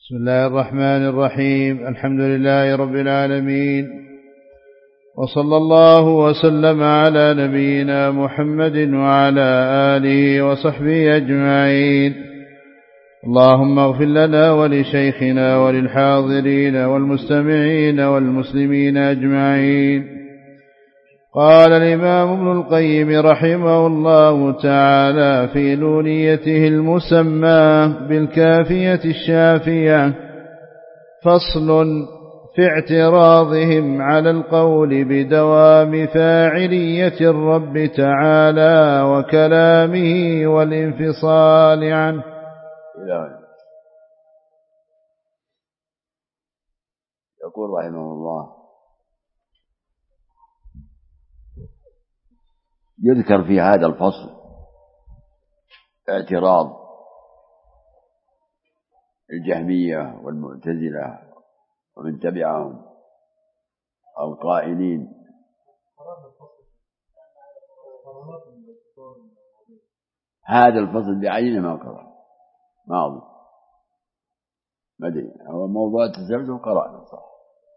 بسم الله الرحمن الرحيم. الحمد لله رب العالمين، وصلى الله وسلم على نبينا محمد وعلى آله وصحبه أجمعين. اللهم اغفر لنا ولشيخنا وللحاضرين والمستمعين والمسلمين أجمعين. قال الإمام ابن القيم رحمه الله تعالى في نونيته المسمى بالكافية الشافية: فصل في اعتراضهم على القول بدوام فاعلية الرب تعالى وكلامه والانفصال عنه. يقول رحمه الله: يذكر في هذا الفصل اعتراض الجهمية والمعتزلة ومن تبعهم أو قائلين. هذا الفصل بعينه ما قرأ، ما أظن، ما أدري، هو موضوع التزلزل قرأنا صح.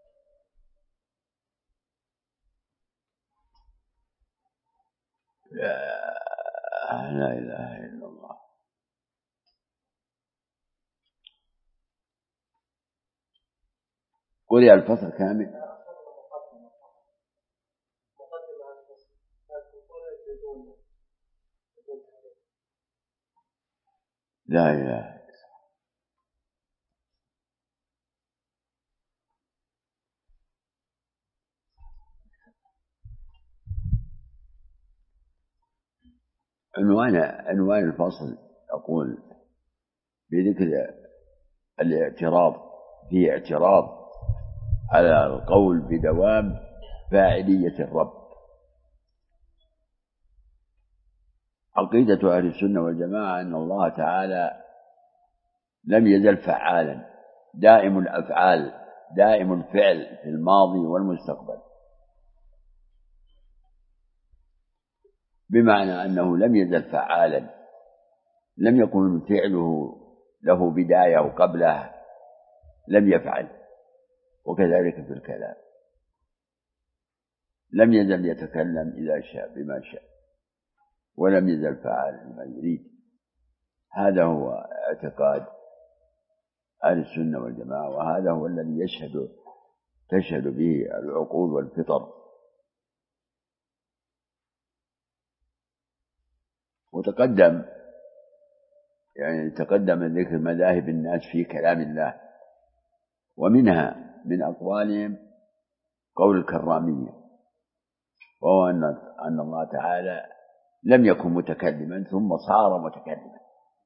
لا إله إلا الله. قل يا الفصل كامل. لا إله. عنوان الفصل أقول بذكر الاعتراض، في اعتراض على القول بدوام فاعلية الرب. عقيدة أهل السنة والجماعة أن الله تعالى لم يزل فعالا، دائم الأفعال، دائم الفعل في الماضي والمستقبل، بمعنى أنه لم يزل فعالا، لم يكن فعله له بداية وقبله لم يفعل. وكذلك في الكلام، لم يزل يتكلم إذا شاء بما شاء، ولم يزل فعال بما يريد. هذا هو اعتقاد أهل السنة والجماعة، وهذا هو الذي تشهد به العقول والفطر. وتقدم تقدم ذكر مذاهب الناس في كلام الله، ومنها من أقوالهم قول الكرامية، وهو أن الله تعالى لم يكن متكلما ثم صار متكلما.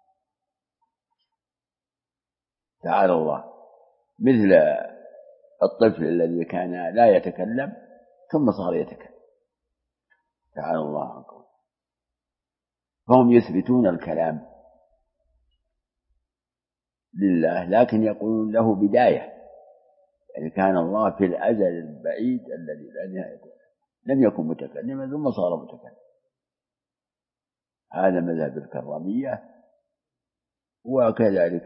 تعالى الله، مثل الطفل الذي كان لا يتكلم ثم صار يتكلم. تعالى الله عن قوله. فهم يثبتون الكلام لله، لكن يقولون له بداية، يعني كان الله في الأزل البعيد الذي لا نهاية لم يكن متكلما ثم صار متكلما. هذا مذهب الكرامية. وكذلك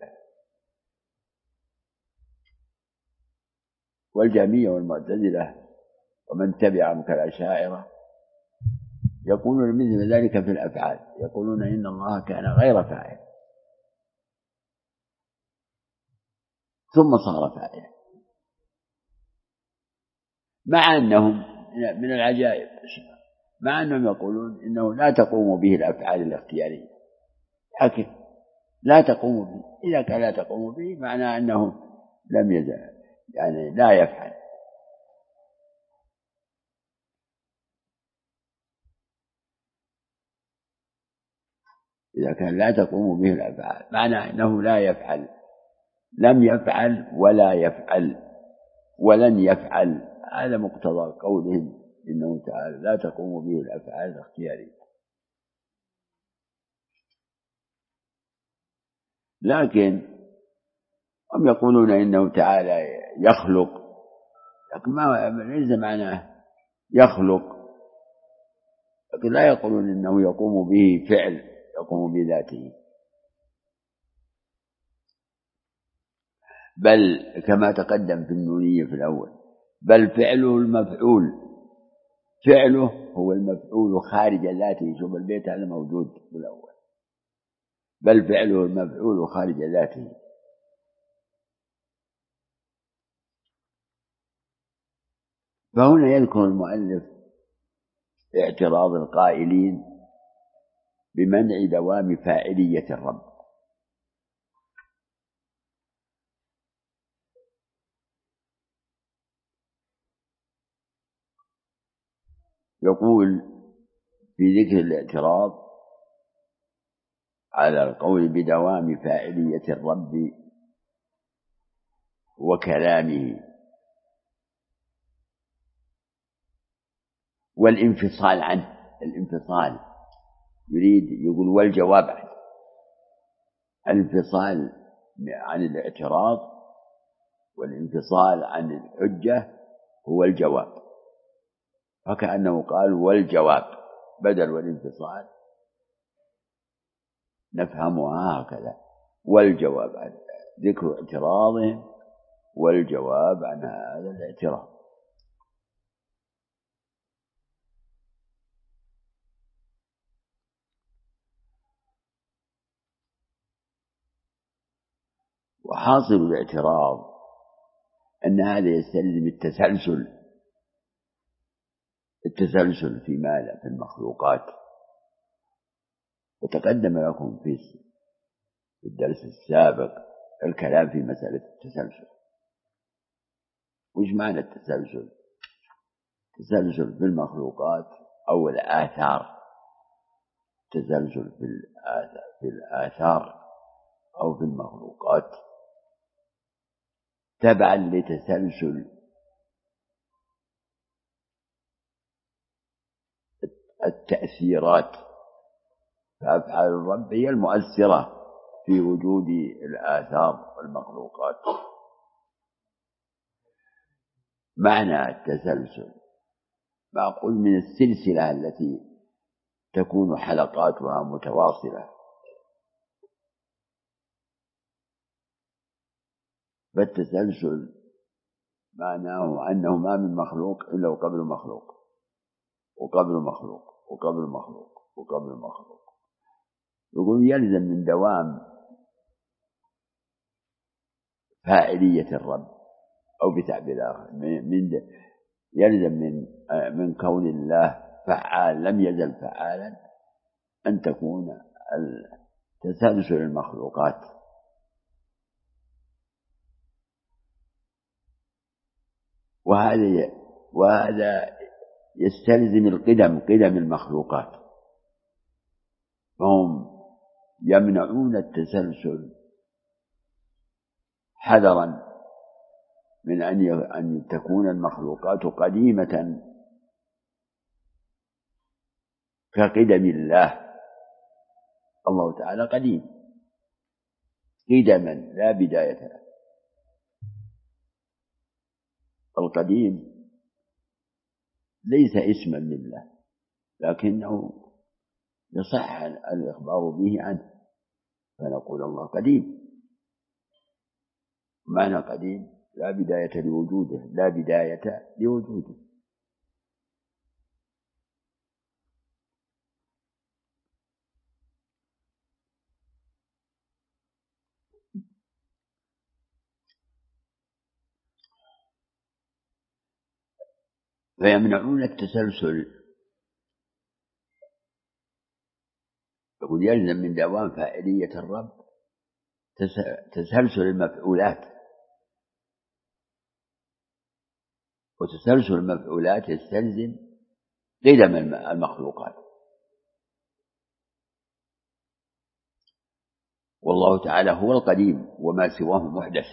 والجهمية والمعتزلة ومن تبعهم كالأشاعرة يقولون مثل ذلك في الأفعال، يقولون إن الله كان غير فاعل ثم صار فاعلا، مع أنهم من العجائب، مع أنهم يقولون إنه لا تقوم به الأفعال الاختيارية، لكن لا تقوم به. إذا كان لا تقوم به معناه أنه لم يزل، يعني لا يفعل. إذا كان لا تقوم به الأفعال معناه أنه لا يفعل، لم يفعل ولا يفعل ولن يفعل. هذا مقتضى قولهم إنه تعالى لا تقوم به الأفعال الاختيارية. لكن هم يقولون إنه تعالى يخلق، لكن ليس معناه يخلق، لكن لا يقولون إنه يقوم به فعل يقوم بذاته. بل كما تقدم في النونية في الأول، بل فعله المفعول، فعله هو المفعول خارج ذاته. شوف البيت هذا موجود في الأول، بل فعله المفعول خارج ذاته. فهنا يذكر المؤلف اعتراض القائلين بمنع دوام فاعلية الرب. يقول في ذكر الاعتراض على القول بدوام فاعلية الرب وكلامه والانفصال عنه. الانفصال يريد يقول والجواب عن الانفصال عن الاعتراض، والانفصال عن الحجة هو الجواب، فكأنه قال والجواب بدل والانفصال، نفهمها هكذا. والجواب عن ذكر اعتراضهم والجواب عن هذا الاعتراض. وحاصل الاعتراض أن هذا يستلزم التسلسل في ماذا؟ في المخلوقات. وتقدم لكم في الدرس السابق الكلام في مسألة التسلسل. وش معنى التسلسل؟ التسلسل في المخلوقات أو الآثار، التسلسل في الآثار أو في المخلوقات تبعا لتسلسل التأثيرات. فأفعال الرب هي المؤثرة في وجود الآثار والمخلوقات. معنى التسلسل معقول من السلسلة التي تكون حلقاتها متواصلة. فالتسلسل معناه أنه ما من مخلوق إلا وقبل مخلوق وقبل مخلوق وقبل مخلوق وقبل مخلوق. يقول يلزم من دوام فاعلية الرب، أو بتعبير آخر يلزم من كون الله فعال لم يزل فعالا أن تكون تسلسل المخلوقات. وهذا يستلزم قدم المخلوقات، فهم يمنعون التسلسل حذرا من أن تكون المخلوقات قديمة كقدم الله. الله تعالى قديم قدما لا بداية له. القديم ليس اسما لله، لكنه يصح الإخبار به عنه، فنقول الله قديم. معنى قديم لا بداية لوجوده، لا بداية لوجوده. فيمنعون التسلسل. يقول يلزم من دوام فاعلية الرب تسلسل المفعولات، وتسلسل المفعولات يستلزم قدم المخلوقات. والله تعالى هو القديم وما سواه محدث.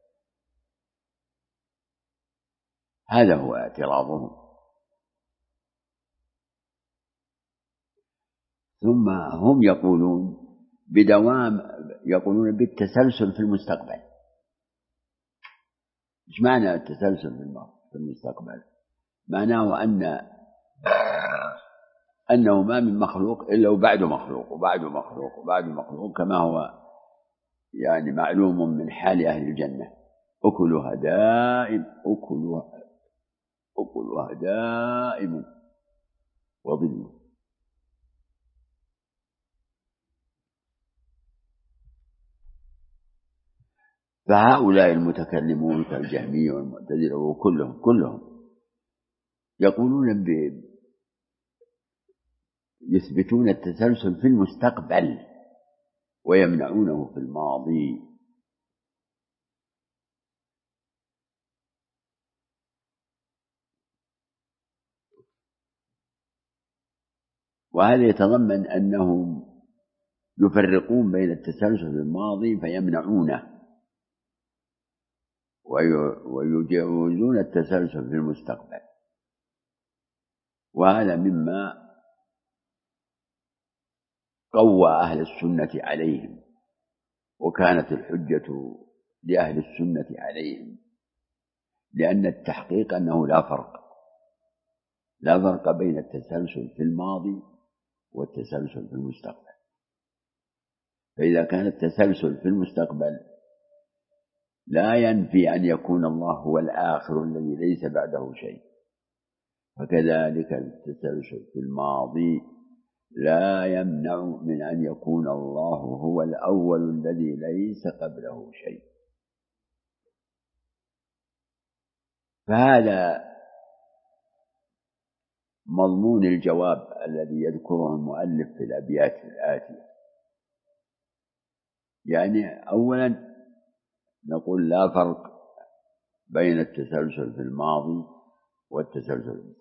هذا هو اعتراضهم. ثم هم يقولون بالتسلسل في المستقبل. ايش معنى التسلسل في المستقبل؟ معناه أنه ما من مخلوق إلا وبعده مخلوق وبعده مخلوق وبعده مخلوق، كما هو يعني معلوم من حال أهل الجنة. أكلها دائم، أكلها دائم وظل. فهؤلاء المتكلمون كالجهمية والمعتزلة وكلهم يقولون يثبتون التسلسل في المستقبل ويمنعونه في الماضي. وهذا يتضمن أنهم يفرقون بين التسلسل في الماضي فيمنعونه، ويجوزون التسلسل في المستقبل. وهذا مما قوى أهل السنة عليهم، وكانت الحجة لأهل السنة عليهم، لأن التحقيق أنه لا فرق بين التسلسل في الماضي والتسلسل في المستقبل. فإذا كان التسلسل في المستقبل لا ينفي أن يكون الله هو الآخر الذي ليس بعده شيء، فكذلك التسلسل في الماضي لا يمنع من أن يكون الله هو الأول الذي ليس قبله شيء. فهذا مضمون الجواب الذي يذكره المؤلف في الأبيات الآتية. يعني أولا نقول لا فرق بين التسلسل في الماضي والتسلسل،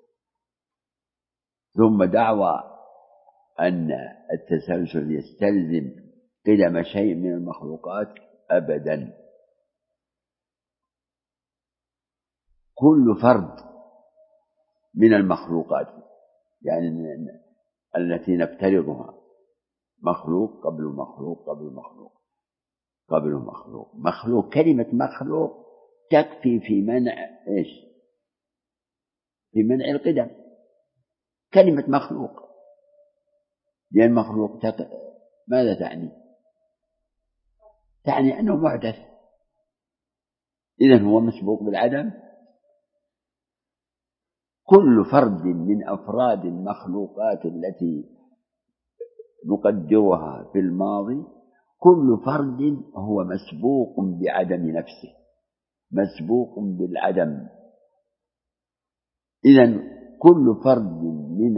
ثم دعوى أن التسلسل يستلزم قدم شيء من المخلوقات أبدا. كل فرد من المخلوقات يعني التي نفترضها مخلوق قبل مخلوق قبل مخلوق قبل مخلوق، كلمة مخلوق تكفي في منع إيش؟ في منع القدم. كلمة مخلوق، لأن مخلوق ماذا تعني؟ تعني أنه محدث، إذن هو مسبوق بالعدم. كل فرد من أفراد المخلوقات التي نقدرها في الماضي، كل فرد هو مسبوق بعدم نفسه، مسبوق بالعدم. إذن كل فرد من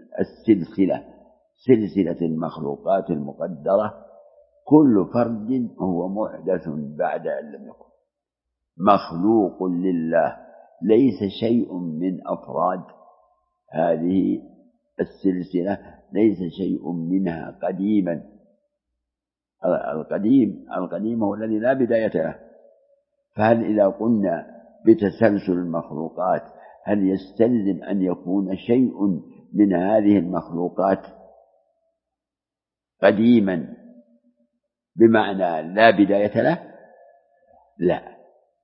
سلسلة المخلوقات المقدرة، كل فرد هو محدث بعد أن لم يكن. مخلوق لله، ليس شيء من أفراد هذه السلسلة، ليس شيء منها قديما. القديم هو الذي لا بداية له. فهل إذا قلنا بتسلسل المخلوقات هل يستلزم أن يكون شيء من هذه المخلوقات قديما بمعنى لا بداية له؟ لا.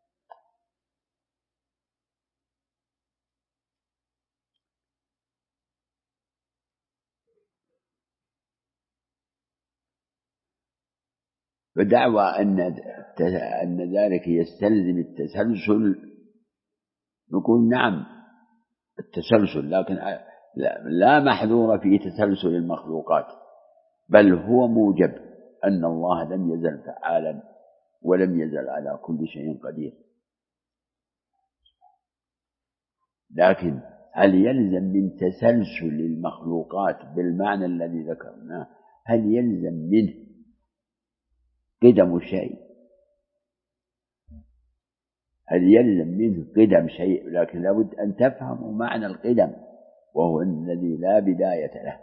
فدعوى أن ذلك يستلزم التسلسل، نقول نعم التسلسل، لكن لا محذور في تسلسل المخلوقات، بل هو موجب أن الله لم يزل فعالا ولم يزل على كل شيء قدير. لكن هل يلزم من تسلسل المخلوقات بالمعنى الذي ذكرناه، هل يلزم منه قدم شيء؟ هل يلزم منه قدم شيء؟ لكن لابد أن تفهموا معنى القدم، وهو الذي لا بداية له.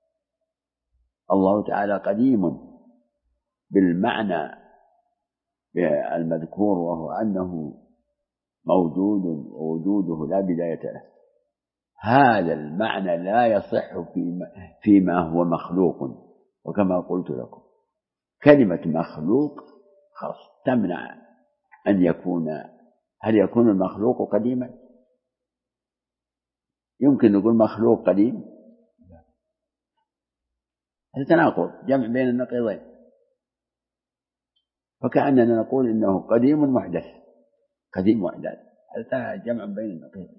الله تعالى قديم بالمعنى المذكور، وهو أنه موجود ووجوده لا بداية له. هذا المعنى لا يصح فيما هو مخلوق. وكما قلت لكم كلمة مخلوق خاص تمنع أن يكون. هل يكون المخلوق قديما؟ يمكن نقول مخلوق قديم؟ هذا تناقض، جمع بين النقيضين. فكأننا نقول إنه قديم محدث، قديم وإحداث، هذا جمع بين النقيضين.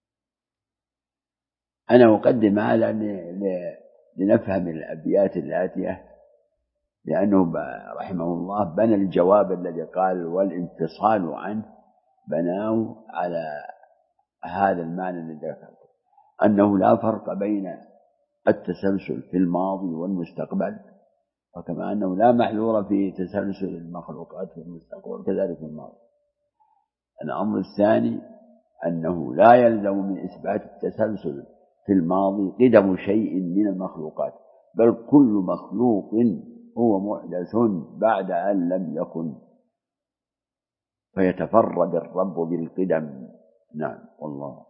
أنا أقدم هذا لنفهم الأبيات الآتية، لأنه رحمه الله بنى الجواب الذي قال والانفصال عنه بناه على هذا المعنى الذي ذكرته، أنه لا فرق بين التسلسل في الماضي والمستقبل، وكما أنه لا محذور في تسلسل المخلوقات في المستقبل كذلك في الماضي. الأمر الثاني أنه لا يلزم من إثبات التسلسل في الماضي قدم شيء من المخلوقات، بل كل مخلوق هو محدث بعد أن لم يكن، فيتفرد الرب بالقدم. نعم والله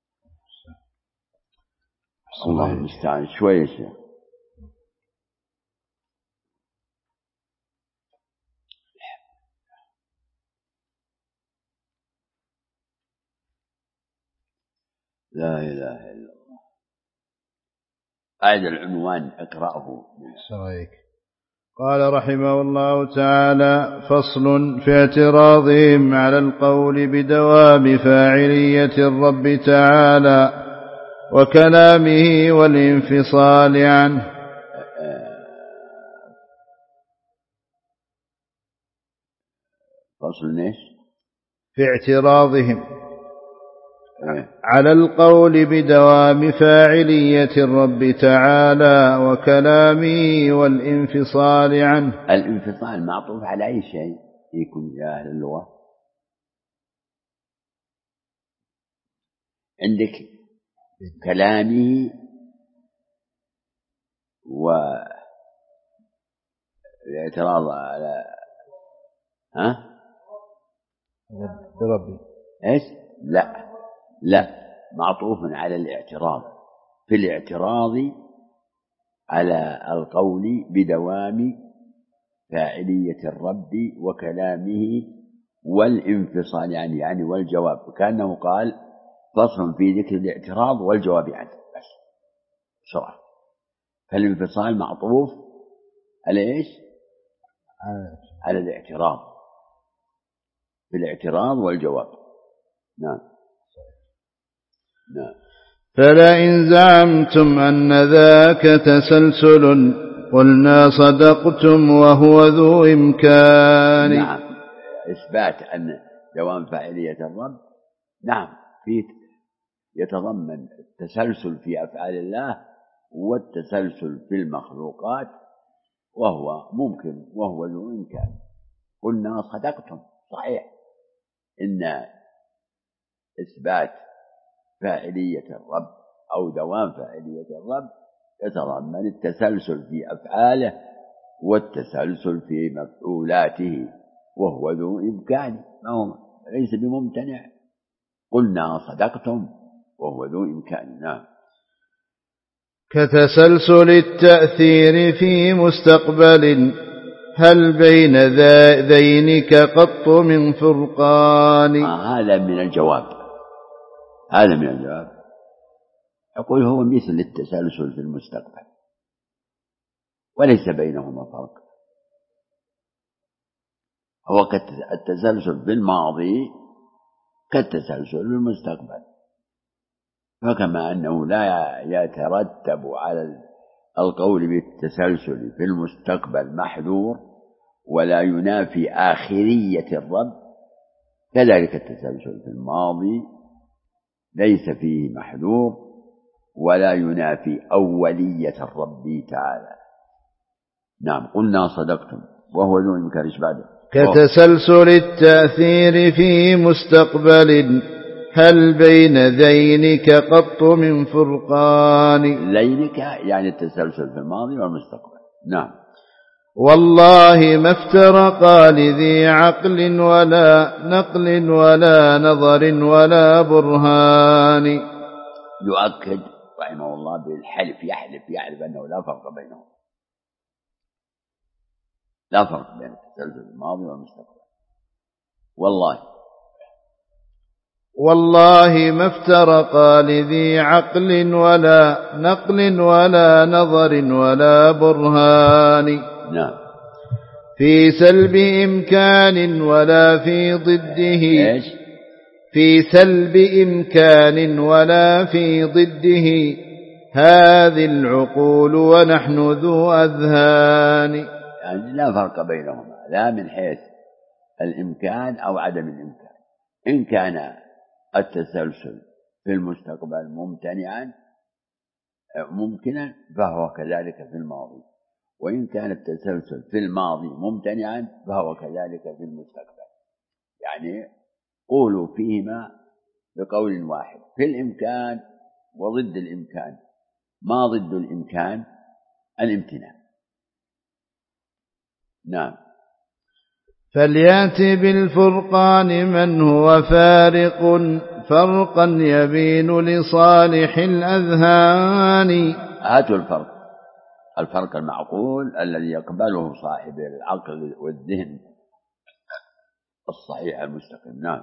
الله المستعان. شوية لا إله إلا الله. هذا العنوان اقرأه. قال رحمه الله تعالى: فصل في اعتراضهم على القول بدوام فاعلية الرب تعالى وكلامه والانفصال عنه. فصل ايش؟ في اعتراضهم على القول بدوام فاعلية الرب تعالى وكلامه والانفصال عنه. الانفصال معطوف على أي شيء يكون يا أهل اللغة؟ عندك كلامه والاعتراض على بربي ايش؟ لا معطوف على الاعتراض، في الاعتراض على القول بدوام فاعلية الرب وكلامه والانفصال يعني والجواب، كأنه قال فصل في ذكر الاعتراض والجواب عنه بس بسرعة. فالانفصال معطوف على ايش؟ على الاعتراض، في الاعتراض والجواب. نعم. فلئن زعمتم أن ذاك تسلسل قلنا صدقتم وهو ذو إمكان. نعم، إثبات أن دوام فاعلية الرب نعم يتضمن التسلسل في أفعال الله والتسلسل في المخلوقات، وهو ممكن وهو ذو إمكان. قلنا صدقتم، صحيح إن إثبات فاعلية الرب أو دوام فاعلية الرب يتضمن التسلسل في أفعاله والتسلسل في مفعولاته، وهو ذو إمكان، ليس بممتنع. قلنا صدقتم وهو ذو إمكان. نعم. كتسلسل التأثير في مستقبل هل بين ذينك قط من فرقان. هذا من الجواب. أقول هو مثل التسلسل في المستقبل وليس بينهما فرق. هو التسلسل في الماضي كالتسلسل في المستقبل، فكما أنه لا يترتب على القول بالتسلسل في المستقبل محذور ولا ينافي آخرية الرب، كذلك التسلسل في الماضي ليس فيه محذور ولا ينافي أولية الرب تعالى. نعم. قلنا صدقتم وهو ذو إمكان. إيش بعده؟ كتسلسل التأثير في مستقبل هل بين ذينك قط من فرقان. ذينك يعني التسلسل في الماضي والمستقبل. نعم. والله ما افترقا لذي عقل ولا نقل ولا نظر ولا برهان. يؤكد رحمه الله بالحلف، يحلف أنه لا فرق بينهم، لا فرق بين التسلسل الماضي والمستقبل. والله ما افترقا لذي عقل ولا نقل ولا نظر ولا برهان. نعم. في سلب إمكان ولا في ضده. إيش؟ في سلب إمكان ولا في ضده، هذه العقول ونحن ذو أذهان. يعني لا فرق بينهما، لا من حيث الإمكان أو عدم الإمكان. إن كان التسلسل في المستقبل ممكنا فهو كذلك في الماضي، وإن كان التسلسل في الماضي ممتنعا فهو كذلك في المستقبل. يعني قولوا فيهما بقول واحد، في الإمكان وضد الإمكان. ما ضد الإمكان؟ الامتناع. نعم. فليأت بالفرقان من هو فارق، فرقا يبين لصالح الأذهان. هاتوا الفرق المعقول الذي يقبله صاحب العقل والذهن الصحيح المستقيم. نعم.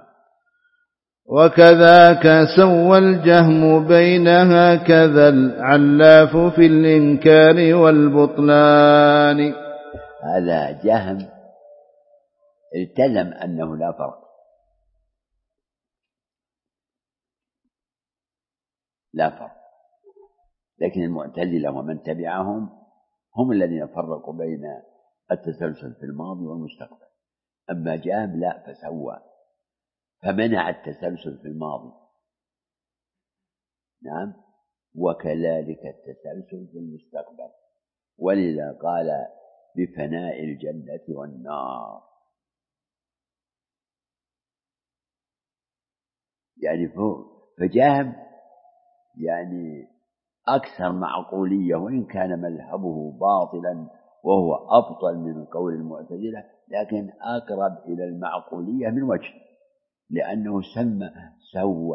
وكذاك سوى الجهم بينها كذا العلاف في الإنكار والبطلان. هذا جهم التزم أنه لا فرق، لكن المعتزلة ومن تبعهم هم الذين فرقوا بين التسلسل في الماضي والمستقبل. أما جهم لا، فسوى، فمنع التسلسل في الماضي. نعم. وكذلك التسلسل في المستقبل، ولذا قال بفناء الجنة والنار. يعني فجهم يعني أكثر معقولية، وإن كان مذهبه باطلا وهو أبطل من قول المعتزلة، لكن أقرب إلى المعقولية من وجه، لأنه سوى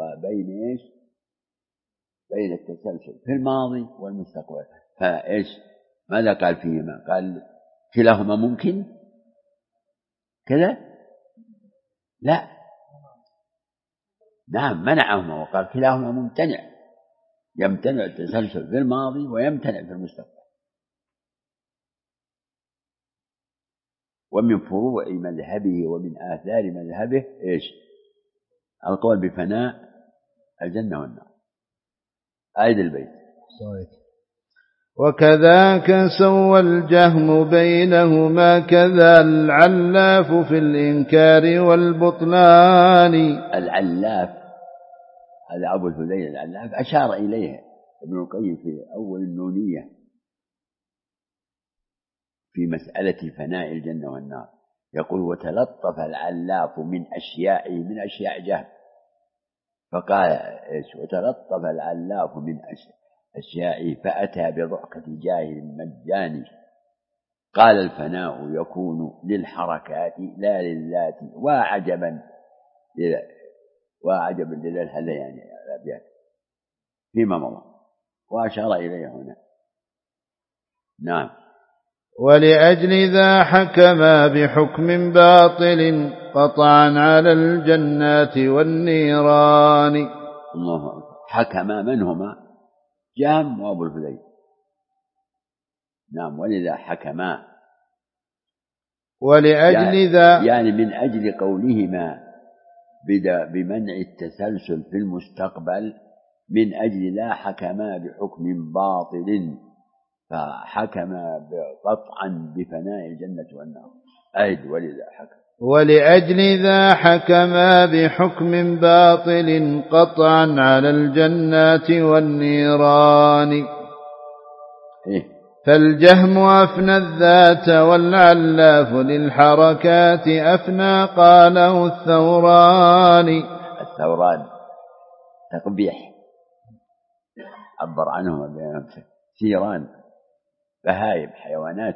بين التسلسل في الماضي والمستقبل. فإيش ماذا قال فيهما؟ قال كلاهما ممكن كذا؟ لا، نعم، منعهما وقال كلاهما ممتنع، يمتنع التسلسل في الماضي ويمتنع في المستقبل. ومن فروع مذهبه ومن آثار مذهبه إيش؟ القول بفناء الجنة والنار. آية البيت. وكذاك سوى الجهم بينهما كذا العلاف في الإنكار والبطلان. العلاف هذا أبو الهذيل العلاف أشار إليه ابن القيم في أول النونية في مسألة فناء الجنة والنار، يقول وتلطف العلاف من أشياء جهم. فقال إيش؟ وتلطف العلاف من أشياء فأتى بضحكة جاهل مجاني. قال الفناء يكون للحركات لا للذات، وعجبا للهذيان الأبيات فيما مضى، وأشار إليه هنا. نعم. ولأجل ذا حكما بحكم باطل قطعا على الجنات والنيران. الله أكبر. حكما من هما؟ جهم وأبو الهذيل. نعم. ولذا حكما، ولأجل ذا يعني من أجل قولهما بمنع التسلسل في المستقبل، من أجل لا حكما بحكم باطل، فحكما قطعا بفناء الجنة والنار. أيد ولذا حكم. ولأجل ذا حكما بحكم باطل قطعا على الجنات والنيران. فالجهم أفنى الذات والعلاف للحركات أفنى، قاله الثوران تقبيح عبر عنهما بنفسه، ثيران بهائم حيوانات.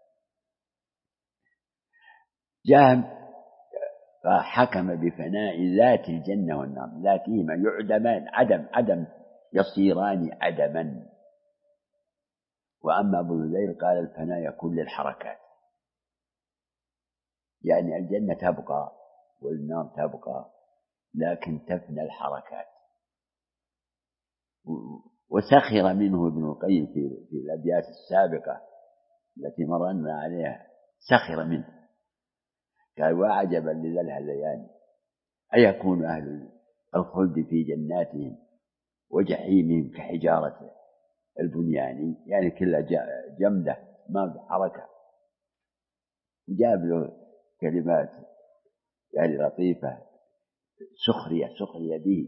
جهم فحكم بفناء ذات الجنة والنار، ذاتهما يعدمان عدم يصيران عدما. وأما أبو الهذيل قال الفناء يكون للحركات، يعني الجنة تبقى والنار تبقى، لكن تفنى الحركات. وسخر منه ابن القيم في الأبيات السابقة التي مررنا عليها، سخر منه، قال وعجبا لذا الهذيان أيكون أهل الخلد في جناتهم وجحيمهم كحجارة البنيان، يعني كلها جمدة ما بحركة. وجاب له كلمات يعني لطيفة، سخرية به.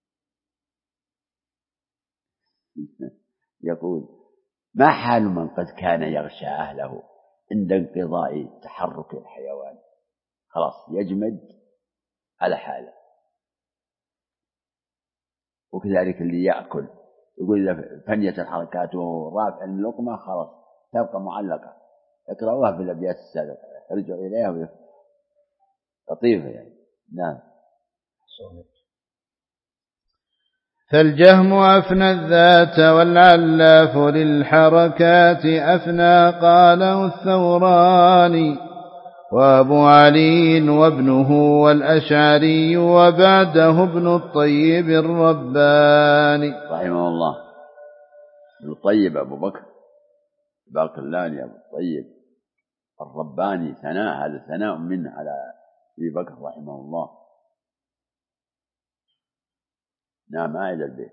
يقول: ما حال من قد كان يغشى أهله عند انقضاء تحرك الحيوان؟ خلاص يجمد على حاله. وكذلك اللي يأكل، يقول إذا فنيت الحركات وهو رافع اللقمة خلاص تبقى معلقة. اقرأوها في الأبيات السابقة، ارجعوا إليها لطيفة يعني. نعم. فالجهم أفنى الذات والعلاف للحركات أفنى قاله الثوراني، وأبو علي وابنه والأشعري وبعده ابن الطيب الرباني رحمه الله. ابن الطيب أبو بكر باقلاني أبو الطيب الرباني، ثناء، هذا ثناء منه على أبي بكر رحمه الله. نعم. آية البيت.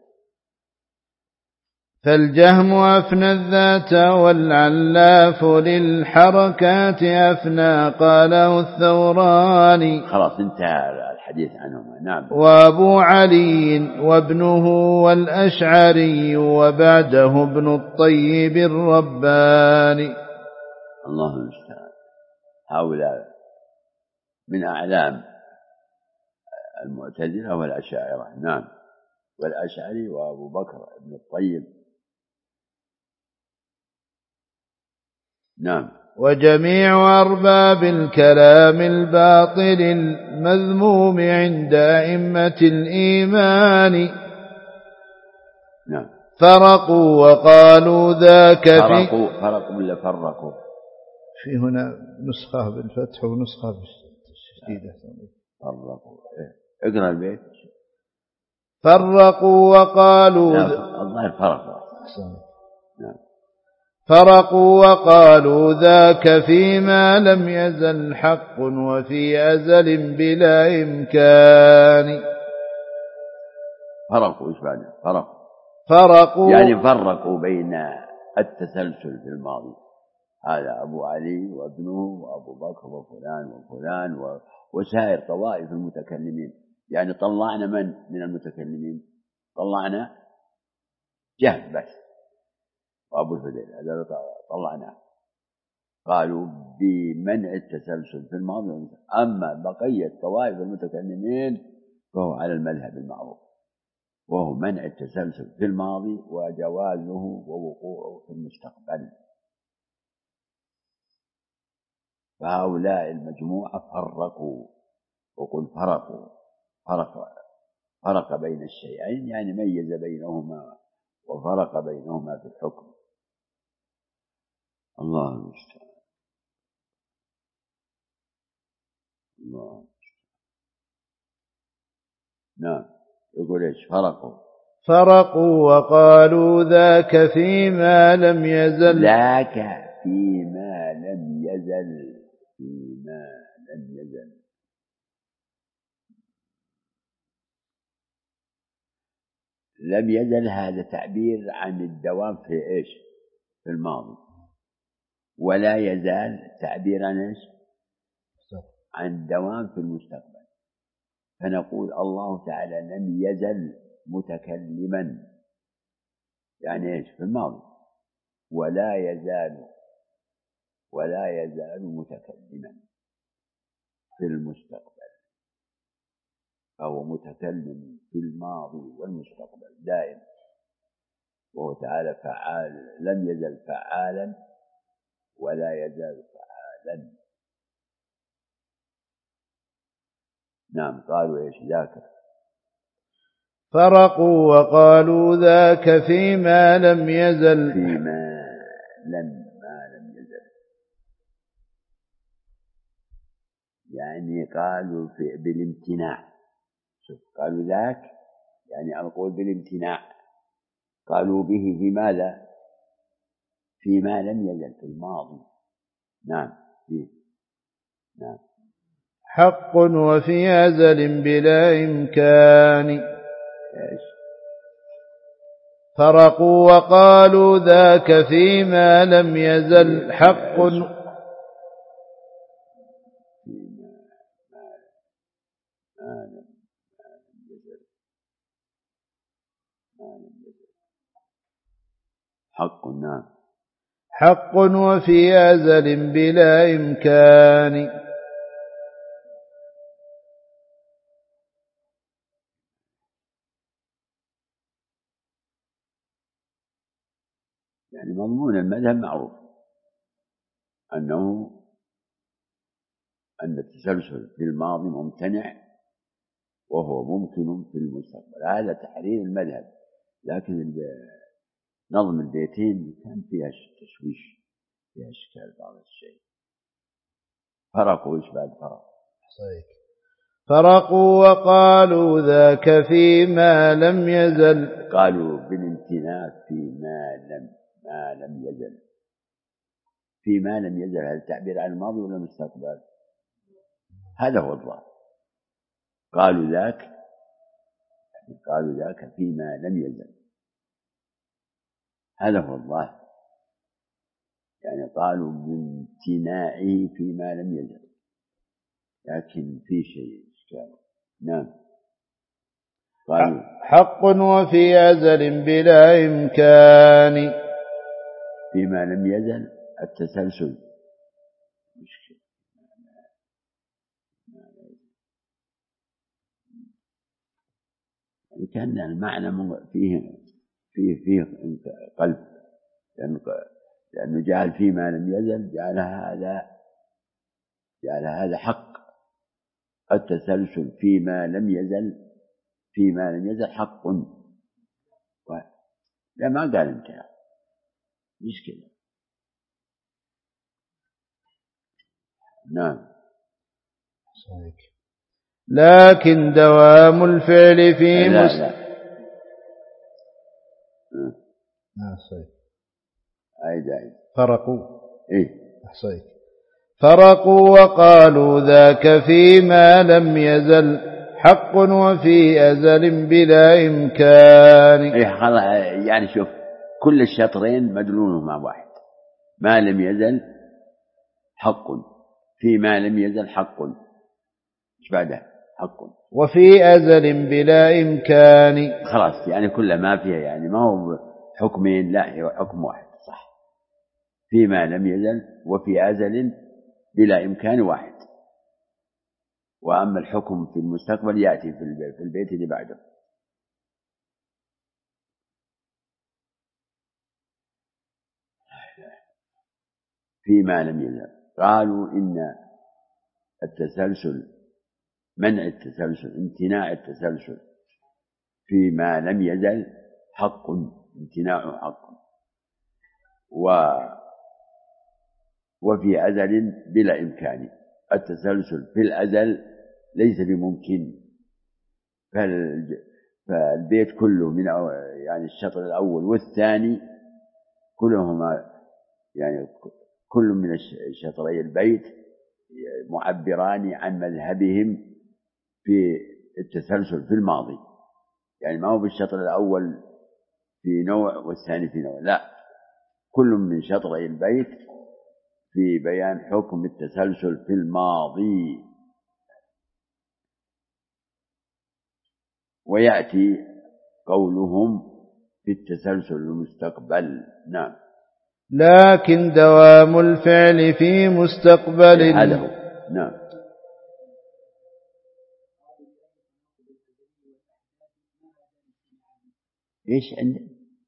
فالجهم أفنى الذات والعلاف للحركات أفنى قاله الثوراني. خلاص انتهى الحديث عنهما. نعم. وأبو علي وابنه والأشعري وبعده ابن الطيب الرباني. الله المستعان. هؤلاء من أعلام المعتزلة والأشاعرة. نعم. والأشعري وأبو بكر ابن الطيب. نعم. وجميع أرباب الكلام الباطل المذموم عند أئمة الإيمان. نعم. فرقوا وقالوا ذاك فرقوا ولا فرقوا؟ في هنا نسخة بالفتح ونسخة بالشديدة. فرقوا. اقرأ البيت. فرقوا وقالوا الظاهر فرقوا. نعم. فرقوا وقالوا ذاك فيما لم يزل حق وفي أزل بلا إمكان. فرقوا إيش بعد؟ فرقوا يعني فرقوا بين التسلسل في الماضي، هذا أبو علي وابنه وأبو بكر وفلان وفلان وسائر طوائف المتكلمين. يعني طلعنا من المتكلمين؟ طلعنا جهم بس وأبو الفضيل، هذا طلعناه، قالوا بمنع التسلسل في الماضي. أما بقية طوائف المتكلمين فهو على المذهب المعروف، وهو منع التسلسل في الماضي وجوازه ووقوعه في المستقبل. فهؤلاء المجموعة فرقوا، وقل فرق بين الشيئين، يعني ميز بينهما وفرق بينهما في الحكم. الله المستعان. الله. نعم. يقول ايش؟ فرقوا وقالوا ذاك فيما لم يزل. ذاك فيما لم يزل. فيما لم يزل. لم يزل هذا تعبير عن الدوام في ايش؟ في الماضي. ولا يزال تعبير عن ايش؟ عن الدوام في المستقبل. فنقول الله تعالى لم يزل متكلما، يعني ايش؟ في الماضي. ولا يزال متكلما في المستقبل، فهو متكلم في الماضي والمستقبل دائما. وهو تعالى فعال، لم يزل فعالا ولا يزال فعالا. نعم. قالوا ايش؟ ذاك. فرقوا وقالوا ذاك فيما لم يزل. فيما لم يزل، يعني قالوا بالامتناع. شوف، قالوا ذاك يعني القول بالامتناع. قالوا به في ماذا؟ فيما لم يزل، في الماضي. نعم. فيه. نعم. حق وفي أزل بلا إمكان. فرقوا وقالوا ذاك فيما لم يزل حق حق. نعم. حق وفي أزل بلا إمكان. يعني مضمون المذهب معروف أن التسلسل في الماضي ممتنع وهو ممكن في المستقبل، هذا تحرير المذهب. لكن نظم البيتين كان فيها تشويش، فيها إشكال بعض الشيء. فرقوا إيش بعد فرق؟ فرقوا وقالوا ذاك فيما لم يزل. قالوا بالامتناع ما لم يزل. فيما لم يزل هذا التعبير عن الماضي ولا المستقبل؟ هذا هو الظاهر. قالوا ذاك فيما لم يزل، هذا هو الظاهر. يعني قالوا بامتناعه فيما لم يزل، لكن في شيء إشكال. نعم. قالوا حق وفي أزل بلا إمكان. فيما لم يزل التسلسل مشكلة. يعني كان المعنى فيه قلب، لأنه جعل فيما لم يزل جعل هذا حق. التسلسل فيما لم يزل حق. لا، ما قال امتناع، مشكلة. نعم. لكن دوام الفعل في لا. فرقوا. أحصيك. فرقوا وقالوا ذاك فيما لم يزل حق وفي أزل بلا إمكان. يعني شوف، كل الشطرين مدلولهم مع واحد. ما لم يزل حق، فيما لم يزل حق، ايش بعدها؟ حق وفي أزل بلا إمكان. خلاص، يعني كل ما فيها، يعني ما هو حكمين، لا هو حكم واحد. صح. فيما لم يزل وفي أزل بلا إمكان واحد. وأما الحكم في المستقبل يأتي في البيت اللي بعده. فيما لم يزل قالوا إن التسلسل، منع التسلسل، امتناع التسلسل فيما لم يزل حق، امتناعه حق. وفي أزل بلا إمكان. التسلسل في الأزل ليس بممكن. فالبيت كله من يعني الشطر الأول والثاني كلهما، يعني كل من الشطري البيت معبران عن مذهبهم في التسلسل في الماضي. يعني ما هو بالشطر الأول في نوع والثاني في نوع، لا، كل من شطري البيت في بيان حكم التسلسل في الماضي. ويأتي قولهم في التسلسل المستقبل. نعم. لكن دوام الفعل في مستقبل. هذا هو. نعم. ايش عندك؟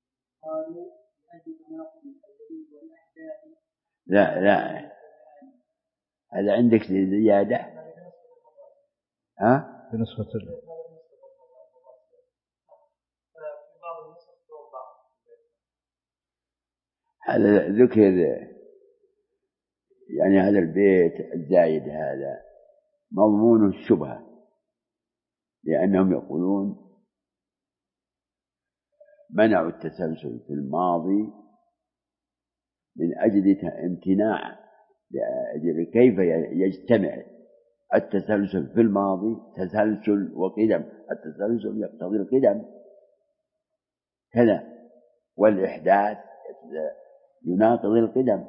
لا هذا عندك زيادة. ها؟ بنسبة هذا ذكر، يعني هذا البيت الزايد هذا مضمون الشبهة، لأنهم يقولون منعوا التسلسل في الماضي من أجل امتناع، لأجل كيف يجتمع التسلسل في الماضي تسلسل وقدم، التسلسل يقتضي القدم كذا، والإحداث يناقض القدم.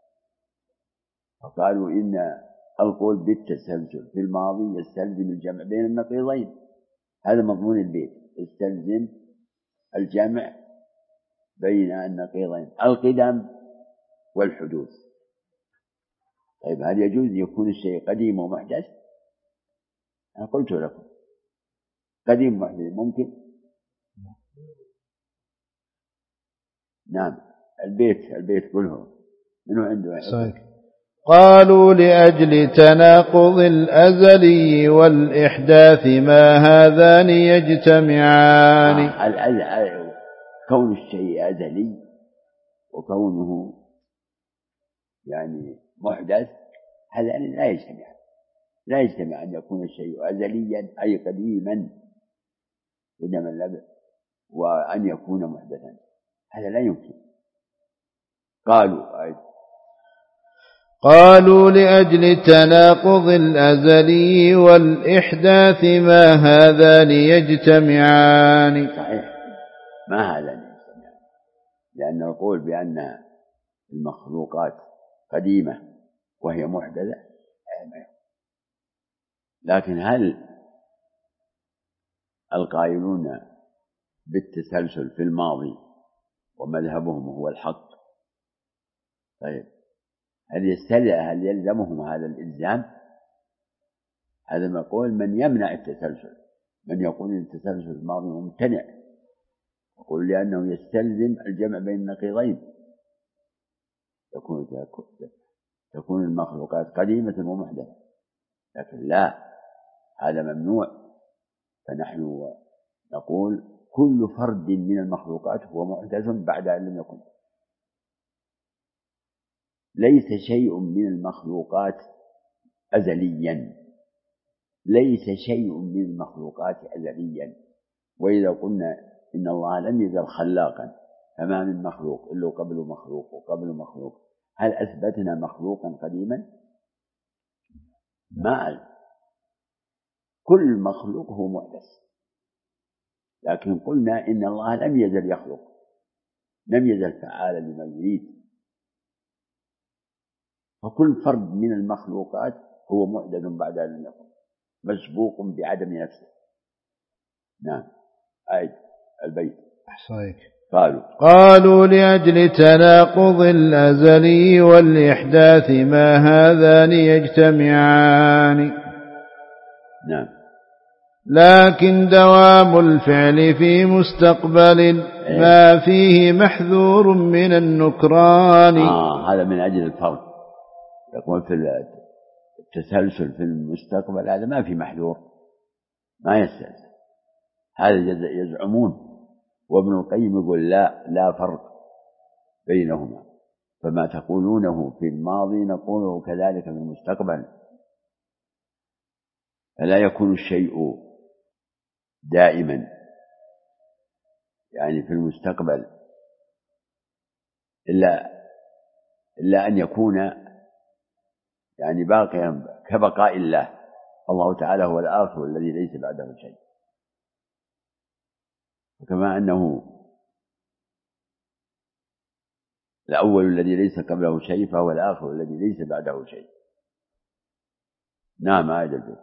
فقالوا إن القول بالتسلسل في الماضي يستلزم الجمع بين النقيضين، هذا مضمون البيت، يستلزم الجمع بين النقيضين القدم والحدوث. طيب هل يجوز يكون الشيء قديم ومحدث؟ أنا قلت لكم قديم ومحدث ممكن. نعم البيت كله منه عنده صحيح. قالوا لأجل تناقض الأزلي والإحداث ما هذان يجتمعان. كون الشيء أزلي وكونه يعني محدث هذان لا يجتمع أن يكون الشيء أزليا أي قديما قدم اللبن وأن يكون محدثا، هذا لا يمكن. قالوا لأجل تناقض الأزلي والإحداث ما هذان يجتمعان. صحيح، ما هذان يجتمعان، لأن القول بأن المخلوقات قديمة وهي محدثة، لكن هل القائلون بالتسلسل في الماضي ومذهبهم هو الحق، طيب هل يلزمهم هذا الإلزام؟ هذا ما يقول من يمنع التسلسل، من يقول التسلسل في الماضي ممتنع، يقول لأنه يستلزم الجمع بين النقيضين، تكون المخلوقات قديمة ومحدثة، لكن لا، هذا ممنوع. فنحن نقول كل فرد من المخلوقات هو محدث بعد أن لم يكن. ليس شيء من المخلوقات أزليا، ليس شيء من المخلوقات أزليا. وإذا قلنا إن الله لم يزل خلاقا فما من مخلوق إلا قبل مخلوق وقبل مخلوق، هل أثبتنا مخلوقا قديما؟ ما، كل مخلوق هو محدث، لكن قلنا إن الله لم يزل يخلق، لم يزل فعالا لما يريد، فكل فرد من المخلوقات هو محدث بعد أن يكن، مسبوق بعدم نفسه. نعم البيت. قالوا لأجل تناقض الأزلي والإحداث ما هذان يجتمعان. نعم. لكن دوام الفعل في مستقبل ما فيه محذور من النكران. هذا من أجل الفرق، يقول في التسلسل في المستقبل هذا ما في محذور، ما يستلزم، هذا يزعمون، وابن القيم يقول لا فرق بينهما، فما تقولونه في الماضي نقوله كذلك في المستقبل، فلا يكون الشيء دائما يعني في المستقبل إلا أن يكون يعني باقيا كبقاء الله تعالى هو الآخر الذي ليس بعده شيء، وكما أنه الأول الذي ليس قبله شيء فهو الآخر الذي ليس بعده شيء. نعم هذا البيت.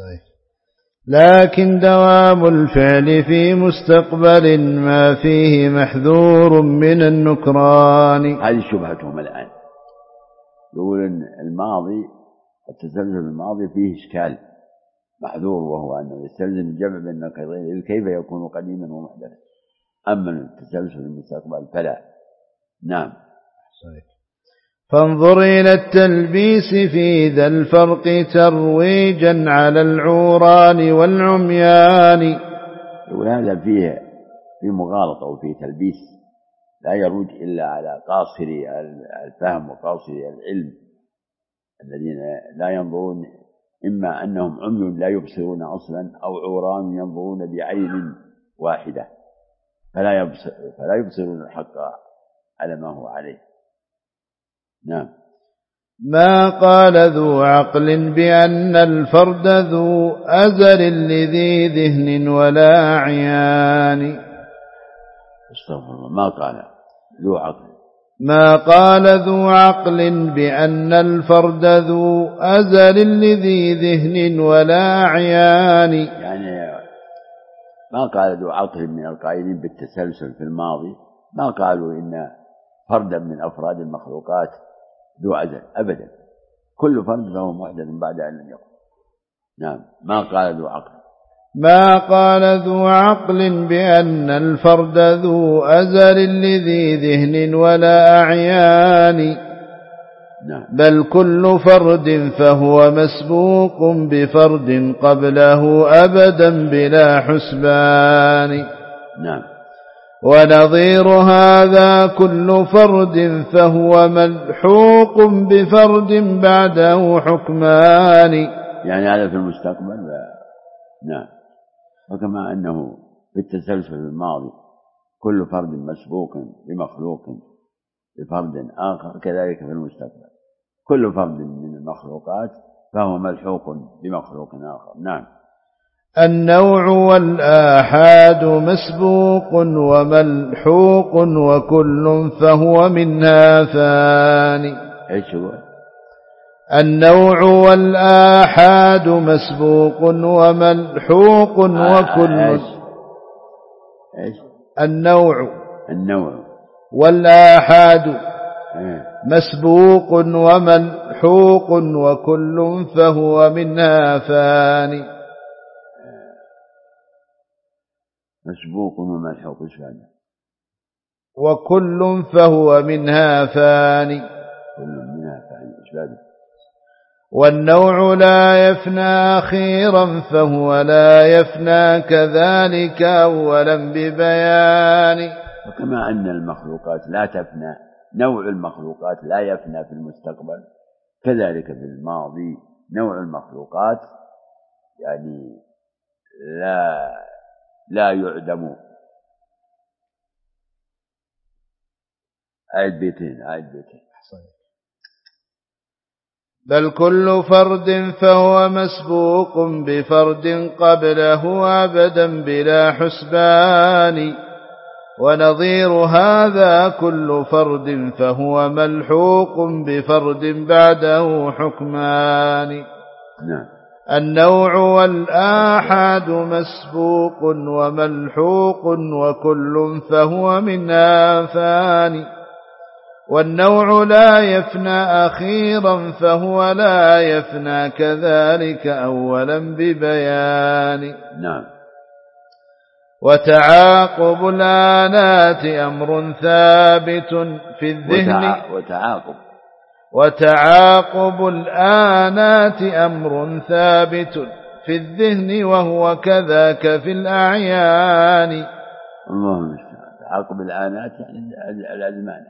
لكن دوام الفعل في مستقبل ما فيه محذور من النكران. هذه شبهتهم الآن، يقول إن الماضي التسلسل الماضي فيه إشكال محذور، وهو أنه يستلزم الجمع بين النقيضين، كيف يكون قديما ومحدثا؟ أما التسلسل المستقبل فلا. نعم. فانظر إلى التلبيس في ذا الفرق ترويجا على العوران والعميان. يقول هذا فيه مغالطة وفيه تلبيس، لا يروج إلا على قاصري الفهم وقاصري العلم الذين لا ينظرون، إما أنهم عمي لا يبصرون أصلا أو عوران ينظرون بعين واحدة فلا يبصرون الحق على ما هو عليه. نعم. ما قال ذو عقل بأن الفرد ذو أزل لذي ذهن ولا عيان. استغفر الله. ما قال ذو عقل. ما قال ذو عقل بأن الفرد ذو أزل لذي ذهن ولا عيان. يعني ما قال ذو عقل من القائلين بالتسلسل في الماضي، ما قالوا إن فردا من أفراد المخلوقات ذو أزل أبدا، كل فرد له محدث بعد أن لم يكن. نعم. ما قال ذو عقل. ما قال ذو عقل بأن الفرد ذو أزل لذي ذهن ولا أعيان. نعم. بل كل فرد فهو مسبوق بفرد قبله أبدا بلا حسبان. نعم. ونظير هذا كل فرد فهو ملحوق بفرد بعده حكمان. يعني هذا في المستقبل. نعم. وكما أنه في التسلسل الماضي كل فرد مسبوق بمخلوق بفرد آخر، كذلك في المستقبل كل فرد من المخلوقات فهو ملحوق بمخلوق آخر. نعم. النوع والآحاد مسبوق وملحوق وكل فهو منها فاني. ايش هو؟ النوع والآحاد مسبوق وملحوق وكل. ايش؟ النوع والآحاد مسبوق وملحوق وكل فهو منها فاني. مسبوق وملحوق ايش هذا؟ وكل فهو منها فاني. كل منها فاني ايش هذا؟ والنوع لا يفنى أخيرا فهو لا يفنى كذلك أولا ببيان. وكما أن المخلوقات لا تفنى، نوع المخلوقات لا يفنى في المستقبل، كذلك في الماضي نوع المخلوقات يعني لا يعدم. عيد بيتين. بل كل فرد فهو مسبوق بفرد قبله أبدا بلا حسبان. ونظير هذا كل فرد فهو ملحوق بفرد بعده حكمان. نعم. النوع والآحاد مسبوق وملحوق وكل فهو منها فاني. والنوع لا يفنى أخيرا فهو لا يفنى كذلك أولا ببيان. نعم. وتعاقب الآنات أمر ثابت في الذهن. وتعاقب الآنات أمر ثابت في الذهن وهو كذاك في الأعيان. الله المستعان. تعاقب الآنات يعني الأزمان.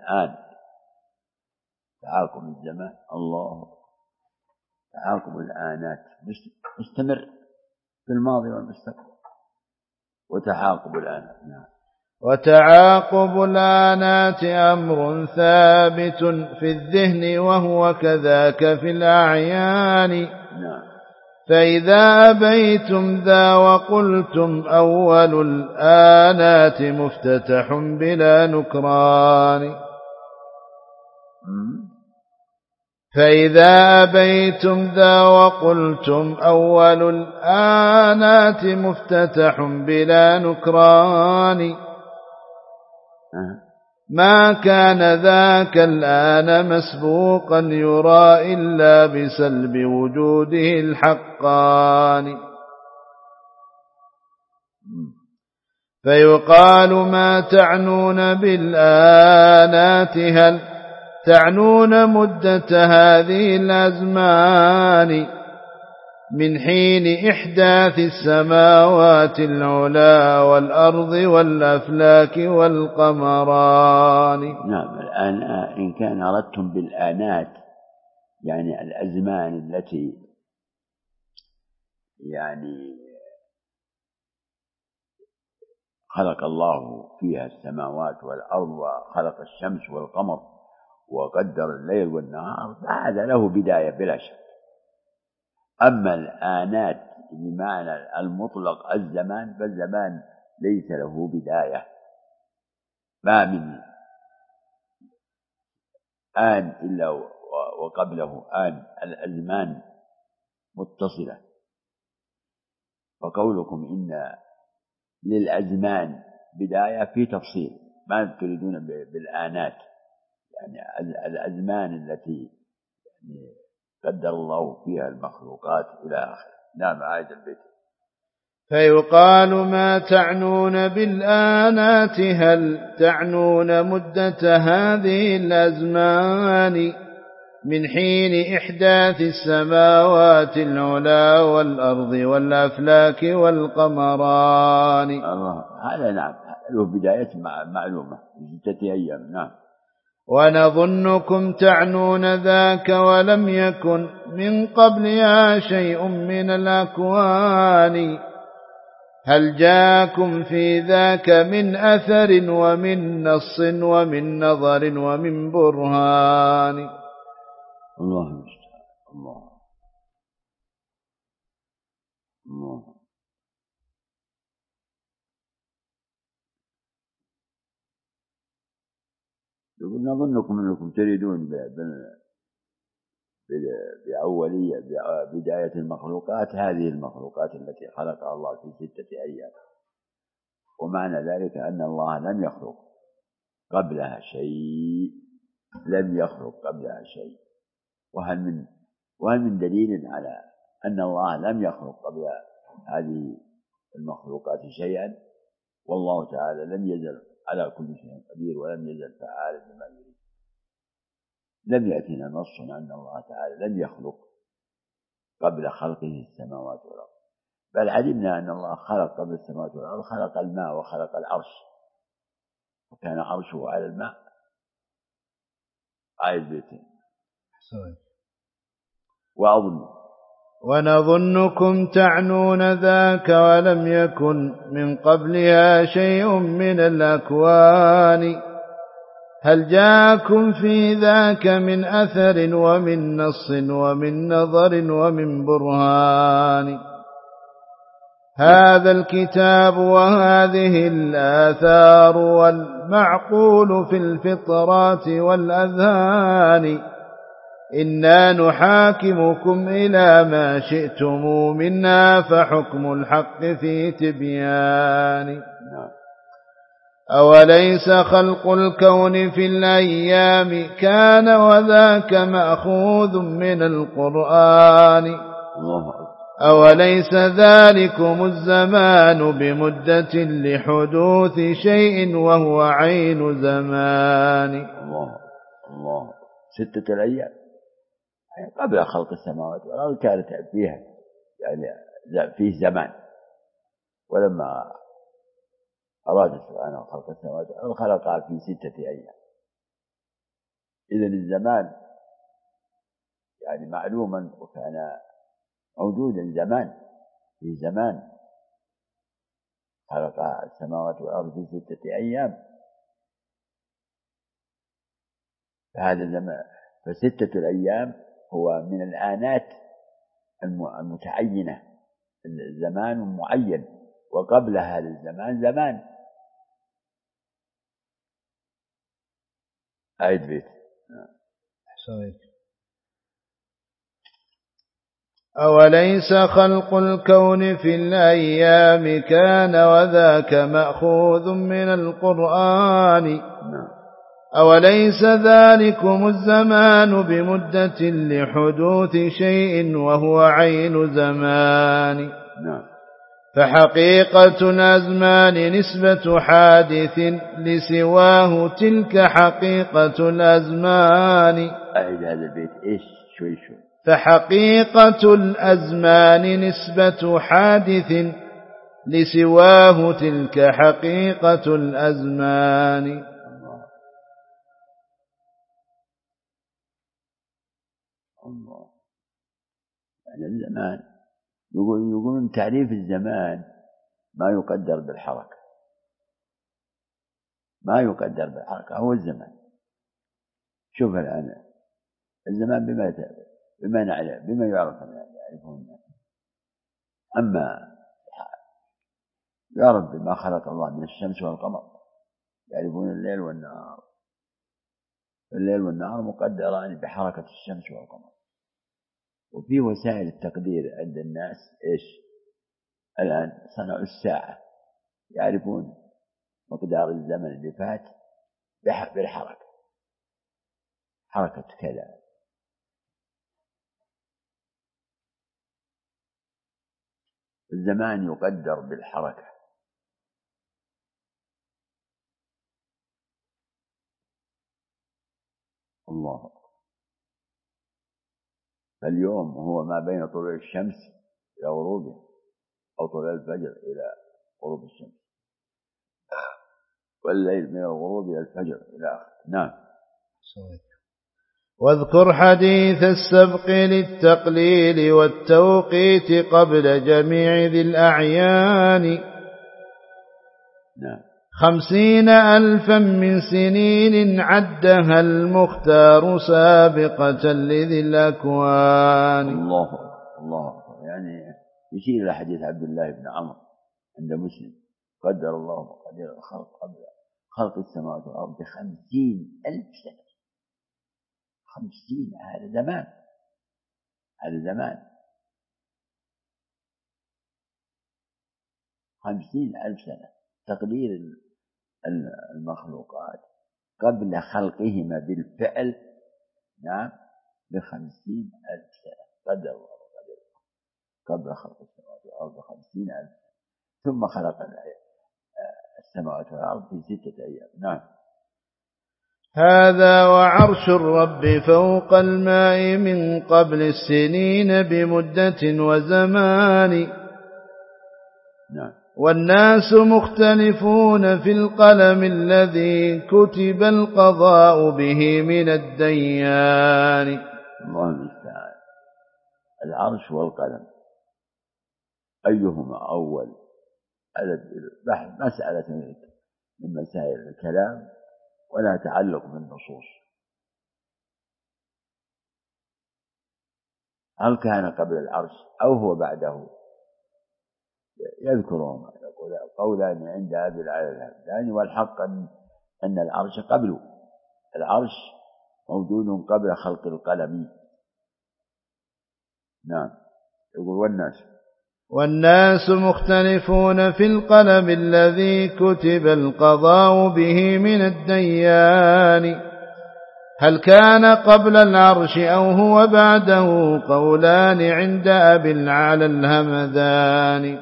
تعاقب الزمان. الله. تعاقب الآنات مستمر في الماضي والمستقبل. وتعاقب الآنات. نعم. وتعاقب الآنات أمر ثابت في الذهن وهو كذاك في الأعيان. نعم. فإذا أبيتم ذا وقلتم أول الآنات مفتتح بلا نكران. فإذا أبيتم ذا وقلتم أول الآنات مفتتح بلا نكران. ما كان ذاك الآن مسبوقا يرى إلا بسلب وجوده الحقان. فيقال ما تعنون بالآنات هل تعنون مدة هذه الأزمان من حين إحداث السماوات العلا والأرض والأفلاك والقمران. نعم. الآن إن كان أردتم بالآنات يعني الأزمان التي يعني خلق الله فيها السماوات والأرض وخلق الشمس والقمر وقدر الليل والنهار فهذا له بداية بلا شك. أما الآنات بمعنى المطلق الزمان، فالزمان ليس له بداية، ما من آن إلا وقبله آن، الأزمان متصلة. فقولكم إن للأزمان بداية في تفصيل، ما تريدون بالآنات، يعني الأزمان التي يعني قدر الله فيها المخلوقات إلى آخره. نعم، آية البيت. فيقال ما تعنون بالآنات؟ هل تعنون مدة هذه الأزمان من حين إحداث السماوات العلى والأرض والأفلاك والقمران؟ الله، هذا نعم له بداية معلومة 6 أيام. نعم. ونظنكم تعنون ذاك ولم يكن من قبلها شيء من الأكوان. هل جاءكم في ذاك من أثر ومن نص ومن نظر ومن برهان؟ الله المستعان. الله يقول نظنكم أنكم تريدون بأولية بداية المخلوقات، هذه المخلوقات التي خلقها الله في 6 أيام، ومعنى ذلك أن الله لم يخلق قبلها شيء، لم يخلق قبلها شيء. وهل من دليل على أن الله لم يخلق قبل هذه المخلوقات شيئا؟ والله تعالى لم يزل على كل شيء قدير، ولم يزل فعالا لما يريد. لم يأتنا نص أن الله تعالى لم يخلق قبل خلقه السماوات والأرض، بل علمنا أن الله خلق قبل السماوات والأرض، خلق الماء وخلق العرش، وكان عرشه على الماء. آية بيتين. ونظنكم تعنون ذاك ولم يكن من قبلها شيء من الأكوان. هل جاءكم في ذاك من أثر ومن نص ومن نظر ومن برهان؟ هذا الكتاب وهذه الآثار والمعقول في الفطرات والأذهان، إنا نحاكمكم إلى ما شئتم منا، فحكم الحق في تبيان. أوليس خلق الكون في الأيام كان وذاك مأخوذ من القرآن؟ أوليس ذلكم الزمان بمدة لحدوث شيء وهو عين زمان؟ الله 6 أيام قبل خلق السماوات والأرض كانت فيها يعني فيه زمان، ولما أراد سبحانه خلق السماوات والأرض خلقها في 6 أيام. إذن الزمان يعني معلوما، وكان موجودا زمان، في زمان خلق السماوات والأرض في 6 أيام. فهذا الزمان، ف6 الأيام هو من الآنات المتعينة، الزمان معين، وقبل هذا الزمان زمان. آية بيت. أوليس خلق الكون في الأيام كان وذاك مأخوذ من القرآن؟ أوليس ذلكم الزمان بمدة لحدوث شيء وهو عين زمان؟ فحقيقة الأزمان نسبة حادث لسواه، تلك حقيقة الأزمان. أعيد هذا البيت إيش شوي. فحقيقة الأزمان نسبة حادث لسواه، تلك حقيقة الأزمان. الله يعني الزمان، يقولون تعريف الزمان ما يقدر بالحركة، ما يقدر بالحركة هو الزمان. شوف الآن الزمان بما نعلم، بما يعرف يعرفون الناس. أما يعرف بما خلق الله من الشمس والقمر، يعرفون الليل والنهار. الليل والنهار مقدران بحركة الشمس والقمر. وفي وسائل التقدير عند الناس إيش؟ الآن صنعوا الساعة، يعرفون مقدار الزمن اللي فات بالحركة، حركة كذا. الزمان يقدر بالحركة. الله. فاليوم هو ما بين طلوع الشمس إلى غروبها، أو طلوع الفجر إلى غروب الشمس، والليل من الغروب إلى الفجر إلى آخره. نعم. واذكر حديث السبق للتقليل والتوقيت قبل جميع ذي الأعيان. نعم. 50,000 من سنين عدها المختار سابقة لذي الأكوان. الله الله. يعني يشير إلى حديث عبد الله بن عمرو عند مسلم: قدر الله مقادير الخلق قبل خلق السماوات والأرض ب50,000 سنة. 50، هذا زمان، هذا زمان. 50,000 سنة تقدير المخلوقات قبل خلقهما بالفعل. نعم، ب50,000 سنة قدر الله قبل خلق السماوات والأرض 50,000 سنة، ثم خلق السماوات والأرض في 6 أيام. نعم. هذا وعرش الرب فوق الماء من قبل السنين بمدة وزمان. نعم. والناس مختلفون في القلم الذي كتب القضاء به من الديان. الله المستعان. العرش والقلم أيهما أول؟ مسألة من مسائل الكلام ولا تعلق بالنصوص. هل كان قبل العرش أو هو بعده؟ يذكرون قولان عند أبي العالي الهمداني، والحق أن العرش قبله. العرش موجود قبل خلق القلم. نعم. يقول والناس مختلفون في القلم الذي كتب القضاء به من الديان. هل كان قبل العرش أو هو بعده؟ قولان عند أبي العالي الهمداني.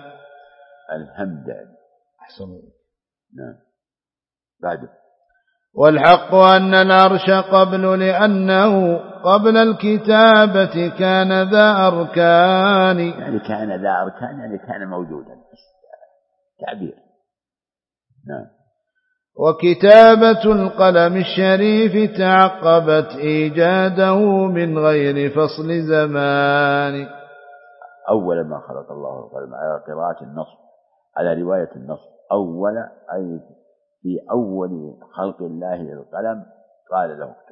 أحسن. نعم. بعده. والحق أن العرش قبل، لأنه قبل الكتابة كان ذا أركان. يعني كان ذا أركان، يعني كان موجودا. تعبير. نعم. وكتابة القلم الشريف تعقبت إيجاده من غير فصل زمان. أول ما خلق الله القلم، على قراءة النص، على رواية النص، أول أي في أول خلق الله للقلم قال له اكتب.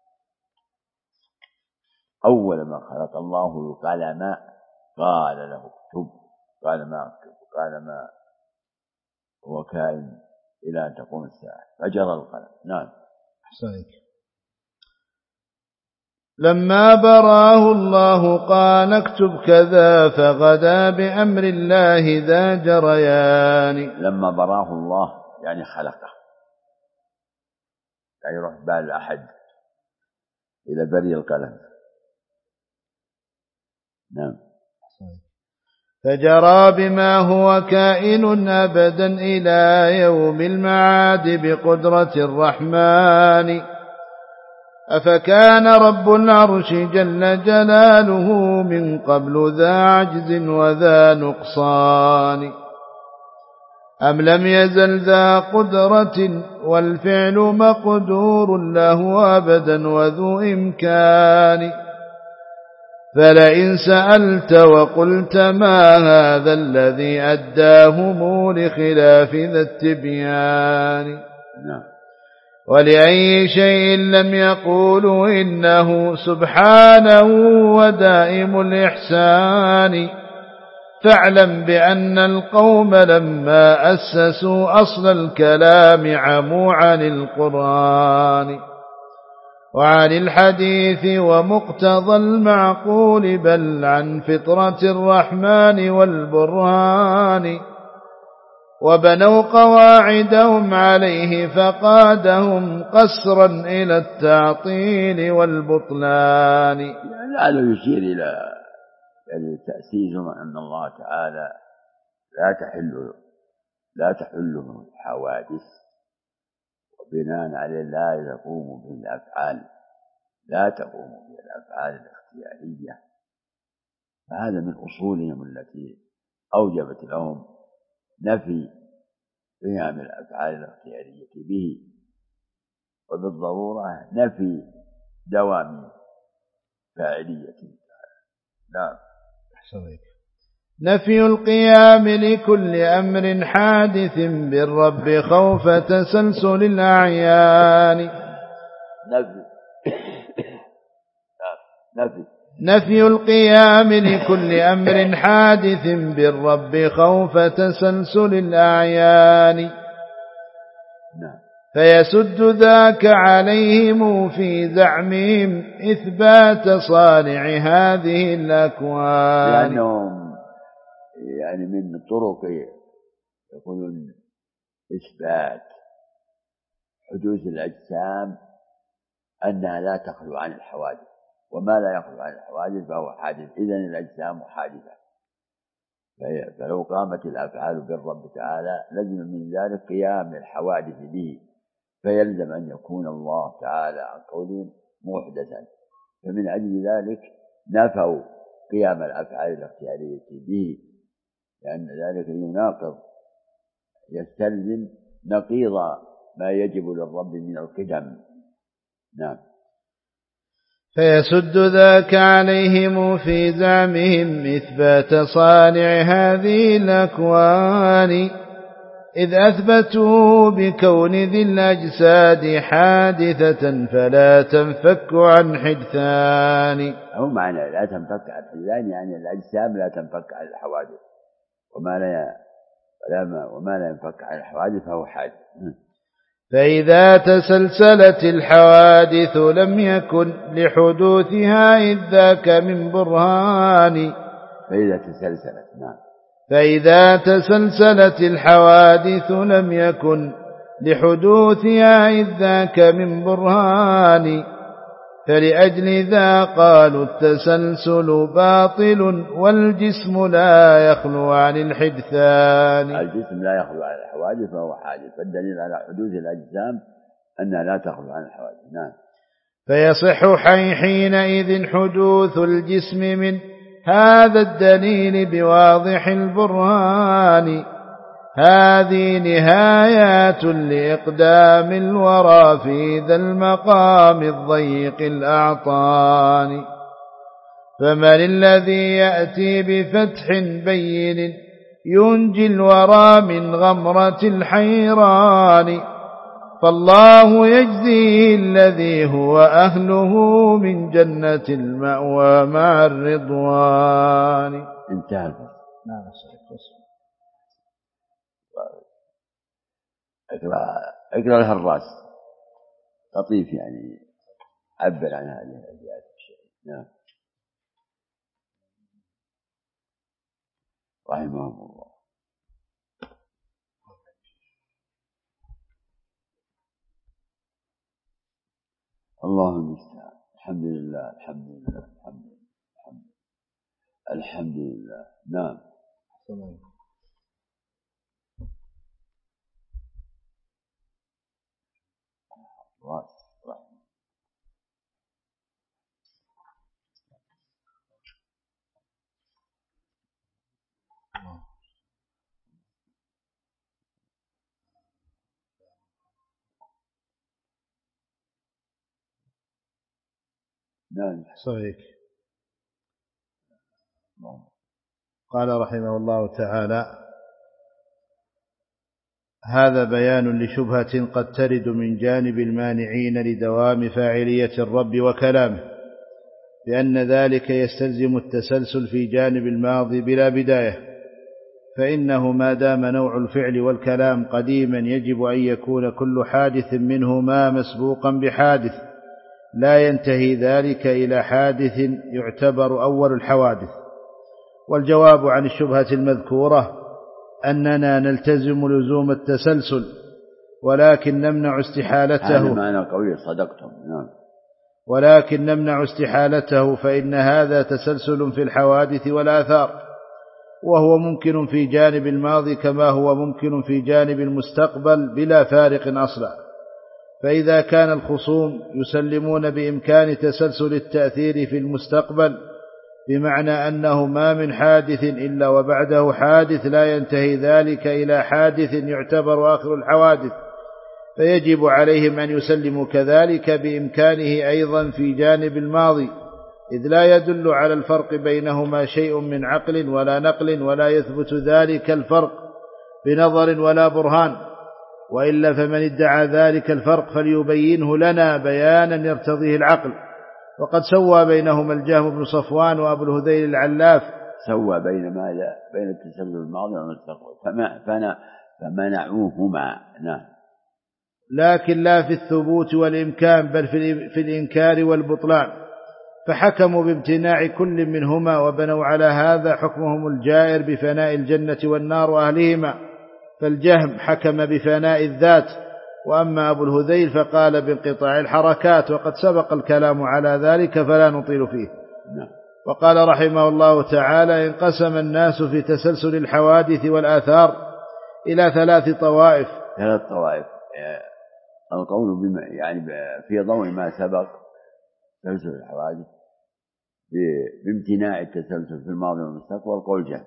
أول ما خلق الله القلم قال له اكتب، قال ما اكتب، قال ما هو كائن إلى أن تقوم الساعة، فجرى القلم. نعم. أحسنك. لما براه الله قال اكتب كذا، فغدا بأمر الله ذا جريان. لما براه الله يعني خلقه، لا يروح بال أحد إلى بري القلم. نعم. فجرى بما هو كائن أبدا إلى يوم المعاد بقدرة الرحمن. أفكان رب العرش جل جلاله من قبل ذا عجز وذا نقصان، أم لم يزل ذا قدرة والفعل مقدور له أبدا وذو إمكان. فلئن سألت وقلت ما هذا الذي أداهم لخلاف ذا التبيان. ولأي شيء لم يقولوا إنه سبحانه ودائم الإحسان. فاعلم بأن القوم لما أسسوا أصل الكلام عموا عن القرآن وعن الحديث ومقتضى المعقول، بل عن فطرة الرحمن والبرهان، وبنوا قواعدهم عليه فقادهم قسرا إلى التعطيل والبطلان. لعله يشير إلى تأسيسهم أن الله تعالى لا تحله الحوادث، وبناء عليه لا تقوم به الأفعال الاختيارية. فهذا من أصولهم التي أوجبت لهم نفي قيام الأفعال الاختيارية به، وبالضرورة نفي دوام فاعليته. نعم. نفي القيام لكل أمر حادث بالرب خوف تسلسل الأعيان. نفي القيام لكل أمر حادث بالرب خوف تسلسل الأعيان. فيسد ذاك عليهم في زعمهم إثبات صانع هذه الأكوان. لأنهم من الطرق يقولون إثبات حدوث الأجسام أنها لا تخلو عن الحوادث، وما لا يخلو عن الحوادث فهو حادث، إذن الأجسام حادثة. فلو قامت الأفعال بالرب تعالى لزم من ذلك قيام الحوادث به، فيلزم أن يكون الله تعالى عن قولهم محدثا. فمن أجل ذلك نفوا قيام الأفعال الاختيارية به، لأن ذلك يستلزم نقيض ما يجب للرب من القدم. نعم. فيسد ذاك عليهم في زعمهم إثبات صانع هذه الأكوان، إذ أثبتوا بكون ذي الأجساد حادثة فلا تنفك عن حدثان. هو معنى لا تنفك عن حدثان يعني الأجسام لا تنفك عن الحوادث، وما لا ينفك عن الحوادث فهو حادث. فإذا تسلسلت الحوادث لم يكن لحدوثها إذ ذاك من برهان. فإذا تسلسلت الحوادث لم يكن لحدوثها إذ ذاك من برهان. فلأجل ذا قالوا التسلسل باطل والجسم لا يخلو عن الحدثان. الجسم لا يخلو عن الحوادث فهو حادث، فالدليل على حدوث الأجسام أنها لا تخلو عن الحوادث. نعم. فيصح حينئذ حدوث الجسم من هذا الدليل بواضح البرهان. هذه نهايات لإقدام الورى في ذا المقام الضيق الأعطان. فمن الذي يأتي بفتح بين ينجي الورى من غمرة الحيران؟ فالله يجزيه الذي هو أهله من جنة المأوى مع الرضوان. انتهى. نعم. اقرأ لها الرأس لطيف عبر عن هذه الأبيات الشيء. نعم. رحمهم الله. الله المستعان. الحمد لله الحمد لله الحمد لله الحمد لله. نعم. نعم. صحيح. قال رحمه الله تعالى: هذا بيان لشبهة قد ترد من جانب المانعين لدوام فاعلية الرب وكلامه، بأن ذلك يستلزم التسلسل في جانب الماضي بلا بداية، فإنه ما دام نوع الفعل والكلام قديما يجب أن يكون كل حادث منهما مسبوقا بحادث، لا ينتهي ذلك إلى حادث يعتبر أول الحوادث. والجواب عن الشبهة المذكورة أننا نلتزم لزوم التسلسل، ولكن نمنع استحالته. هذا معنى قوي، صدقتم. نعم. ولكن نمنع استحالته، فإن هذا تسلسل في الحوادث والآثار، وهو ممكن في جانب الماضي كما هو ممكن في جانب المستقبل بلا فارق أصلا. فإذا كان الخصوم يسلمون بإمكان تسلسل التأثير في المستقبل، بمعنى أنه ما من حادث إلا وبعده حادث لا ينتهي ذلك إلى حادث يعتبر آخر الحوادث، فيجب عليهم أن يسلموا كذلك بإمكانه أيضا في جانب الماضي، إذ لا يدل على الفرق بينهما شيء من عقل ولا نقل، ولا يثبت ذلك الفرق بنظر ولا برهان، وإلا فمن ادعى ذلك الفرق فليبينه لنا بيانا يرتضيه العقل. وقد سوى بينهما الجهم بن صفوان وأبو الهذيل العلاف. سوى بين ماذا؟ بين التسلسل الماضي والمستقبل، فمنعوهما. نعم. لكن لا في الثبوت والإمكان، بل في الإنكار والبطلان، فحكموا بامتناع كل منهما، وبنوا على هذا حكمهم الجائر بفناء الجنة والنار وأهلهما. فالجهم حكم بفناء الذات، وأما أبو الهذيل فقال بانقطاع الحركات، وقد سبق الكلام على ذلك فلا نطيل فيه. وقال رحمه الله تعالى: انقسم الناس في تسلسل الحوادث والآثار إلى 3 طوائف. 3 طوائف. القول بما يعني في ضوء ما سبق تسلسل الحوادث بامتناع التسلسل في الماضي والمستقبل، قول جهم.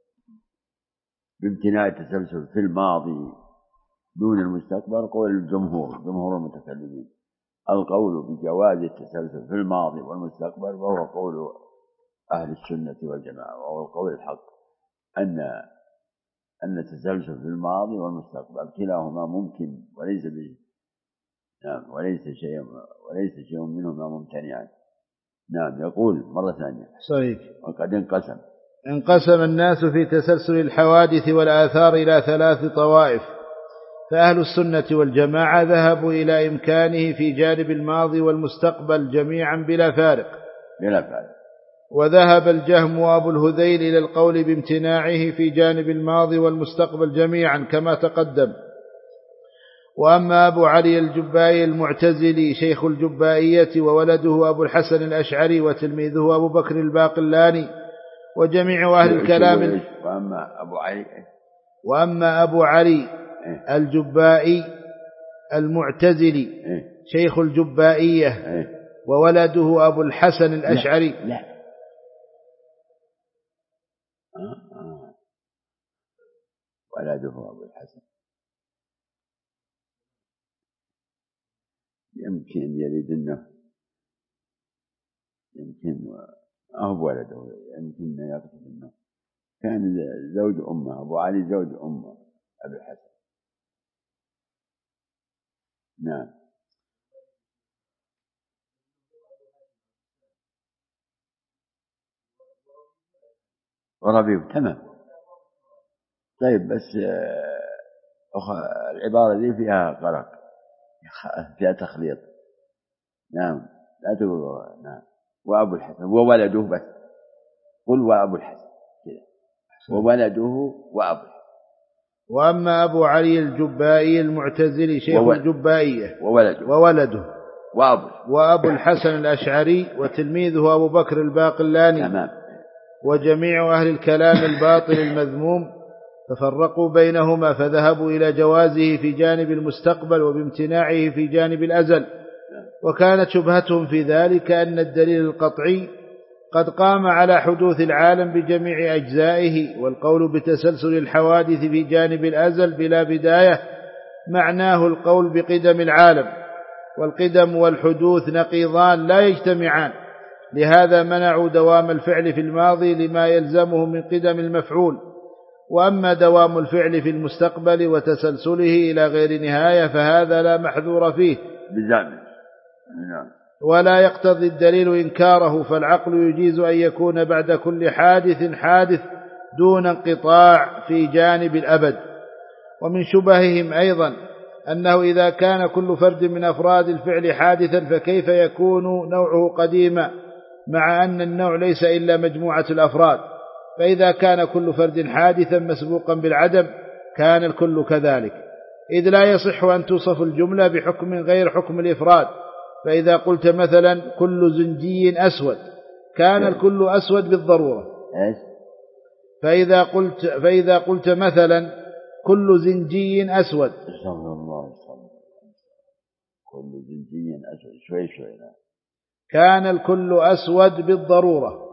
بامتناع التسلسل في الماضي دون المستقبل قول الجمهور، جمهور المتكلمين. القول بجواز التسلسل في الماضي والمستقبل وهو قول أهل السنة والجماعة، وهو القول الحق، أن التسلسل في الماضي والمستقبل كلاهما ممكن وليس به. نعم. وليس شيء منهما ممتنعا. نعم. يقول مرة ثانية: صحيح. وقد انقسم الناس في تسلسل الحوادث والآثار إلى 3 طوائف، فأهل السنة والجماعة ذهبوا إلى إمكانه في جانب الماضي والمستقبل جميعا بلا فارق. وذهب الجهم وأبو الهذيل إلى القول بامتناعه في جانب الماضي والمستقبل جميعا كما تقدم. وأما أبو علي الجبائي المعتزلي شيخ الجبائية وولده أبو الحسن الأشعري وتلميذه أبو بكر الباقلاني وجميع أهل الكلام. وأما أبو علي الجبائي المعتزلي شيخ الجبائية وولده أبو الحسن الأشعري. لا. ولده أبو الحسن يمكن يريد أنه يمكن أهو ولده، يمكن يقصد أنه كان زوج أمه. أبو علي زوج أمه أبو الحسن. نعم. وربيب. تمام. طيب، بس العبارة دي فيها قرق، فيها تخليط. نعم. لا تقول نعم وأبو الحسن وولده، بس قل وأبو الحسن كذا، وولده وأبو الحسن. وأما أبو علي الجبائي المعتزلي شيخ الجبائية وولده وأبو الحسن الأشعري وتلميذه أبو بكر الباقلاني. تمام. وجميع أهل الكلام الباطل المذموم ففرقوا بينهما، فذهبوا إلى جوازه في جانب المستقبل وبامتناعه في جانب الأزل. وكانت شبهتهم في ذلك أن الدليل القطعي قد قام على حدوث العالم بجميع أجزائه، والقول بتسلسل الحوادث في جانب الأزل بلا بداية معناه القول بقدم العالم، والقدم والحدوث نقيضان لا يجتمعان، لهذا منعوا دوام الفعل في الماضي لما يلزمه من قدم المفعول، وأما دوام الفعل في المستقبل وتسلسله إلى غير نهاية فهذا لا محذور فيه ولا يقتضي الدليل إنكاره، فالعقل يجيز أن يكون بعد كل حادث دون انقطاع في جانب الأبد. ومن شبههم أيضا أنه إذا كان كل فرد من أفراد الفعل حادثا فكيف يكون نوعه قديما مع أن النوع ليس إلا مجموعة الأفراد؟ فإذا كان كل فرد حادثا مسبوقا بالعدم كان الكل كذلك، إذ لا يصح أن توصف الجملة بحكم غير حكم الإفراد. فإذا قلت مثلا كل زنجي أسود كان الكل أسود بالضرورة. فإذا قلت مثلا كل زنجي أسود كل زنجي أسود شوي كان الكل أسود بالضرورة.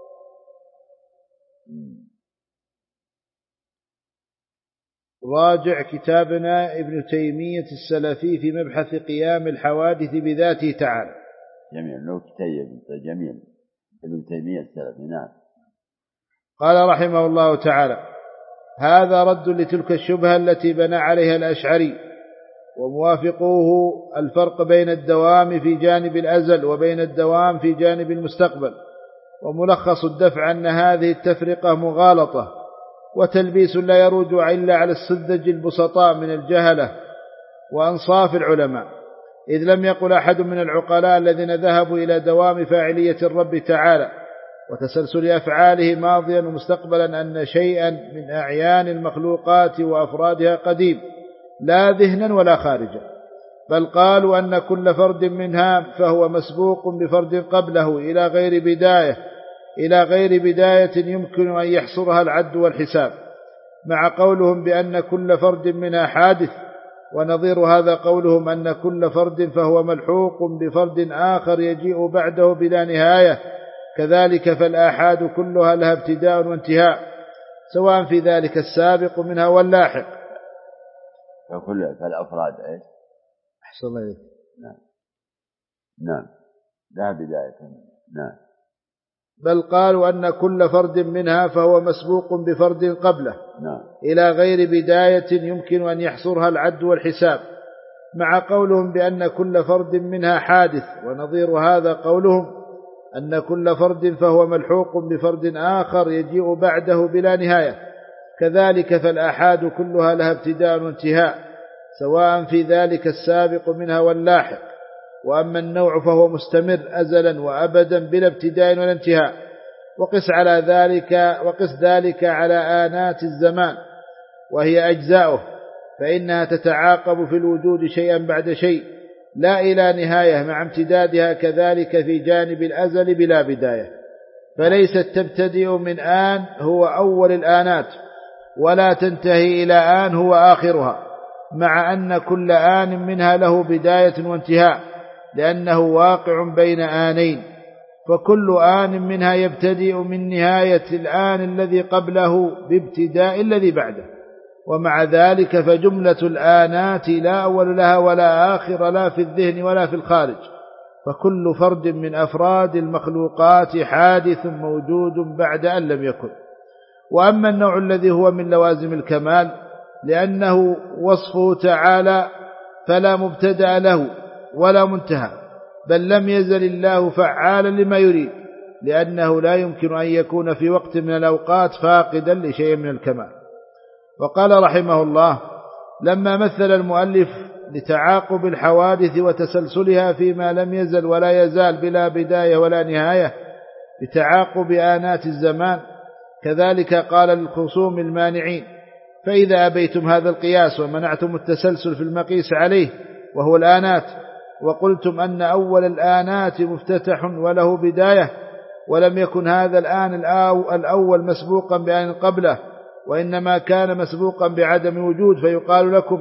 راجع كتابنا ابن تيمية السلفي في مبحث قيام الحوادث بذاته تعالى. جميل، لو كتاب جميل ابن تيمية السلفي. نعم. قال رحمه الله تعالى: هذا رد لتلك الشبهة التي بنى عليها الأشعري وموافقوه الفرق بين الدوام في جانب الأزل وبين الدوام في جانب المستقبل. وملخص الدفع أن هذه التفرقة مغالطة وتلبيس لا يروج إلا على السذج البسطاء من الجهلة وأنصاف العلماء، إذ لم يقل أحد من العقلاء الذين ذهبوا إلى دوام فاعلية الرب تعالى وتسلسل أفعاله ماضيا ومستقبلا أن شيئا من أعيان المخلوقات وأفرادها قديم لا ذهنا ولا خارجا، بل قالوا أن كل فرد منها فهو مسبوق بفرد قبله إلى غير بداية يمكن أن يحصرها العد والحساب، مع قولهم بأن كل فرد منها حادث، ونظير هذا قولهم أن كل فرد فهو ملحوق بفرد آخر يجيء بعده بلا نهاية، كذلك فالآحاد كلها لها ابتداء وانتهاء سواء في ذلك السابق منها واللاحق. فالأفراد إيش؟ أحسن الله إليك. نعم لا بداية. نعم. بل قالوا أن كل فرد منها فهو مسبوق بفرد قبله إلى غير بداية يمكن أن يحصرها العد والحساب، مع قولهم بأن كل فرد منها حادث، ونظير هذا قولهم أن كل فرد فهو ملحوق بفرد آخر يجيء بعده بلا نهاية، كذلك فالآحاد كلها لها ابتداء وانتهاء سواء في ذلك السابق منها واللاحق. وأما النوع فهو مستمر أزلا وأبدا بلا ابتداء ولا انتهاء. وقس ذلك على آنات الزمان وهي أجزاؤه، فإنها تتعاقب في الوجود شيئا بعد شيء لا إلى نهاية مع امتدادها، كذلك في جانب الأزل بلا بداية، فليست تبتدئ من آن هو أول الآنات ولا تنتهي إلى آن هو آخرها، مع أن كل آن منها له بداية وانتهاء لأنه واقع بين آنين، فكل آن منها يبتدئ من نهاية الآن الذي قبله بابتداء الذي بعده. ومع ذلك فجملة الآنات لا أول لها ولا آخر لا في الذهن ولا في الخارج، فكل فرد من أفراد المخلوقات حادث موجود بعد أن لم يكن. وأما النوع الذي هو من لوازم الكمال لأنه وصفه تعالى فلا مبتدأ له ولا منتهى، بل لم يزل الله فعالا لما يريد، لأنه لا يمكن أن يكون في وقت من الأوقات فاقدا لشيء من الكمال. وقال رحمه الله: لما مثل المؤلف لتعاقب الحوادث وتسلسلها فيما لم يزل ولا يزال بلا بداية ولا نهاية بتعاقب آنات الزمان، كذلك قال للخصوم المانعين: فإذا أبيتم هذا القياس ومنعتم التسلسل في المقيس عليه وهو الآنات، وقلتم أن أول الآنات مفتتح وله بداية، ولم يكن هذا الآن الأول مسبوقا بآن قبله وإنما كان مسبوقا بعدم وجود، فيقال لكم: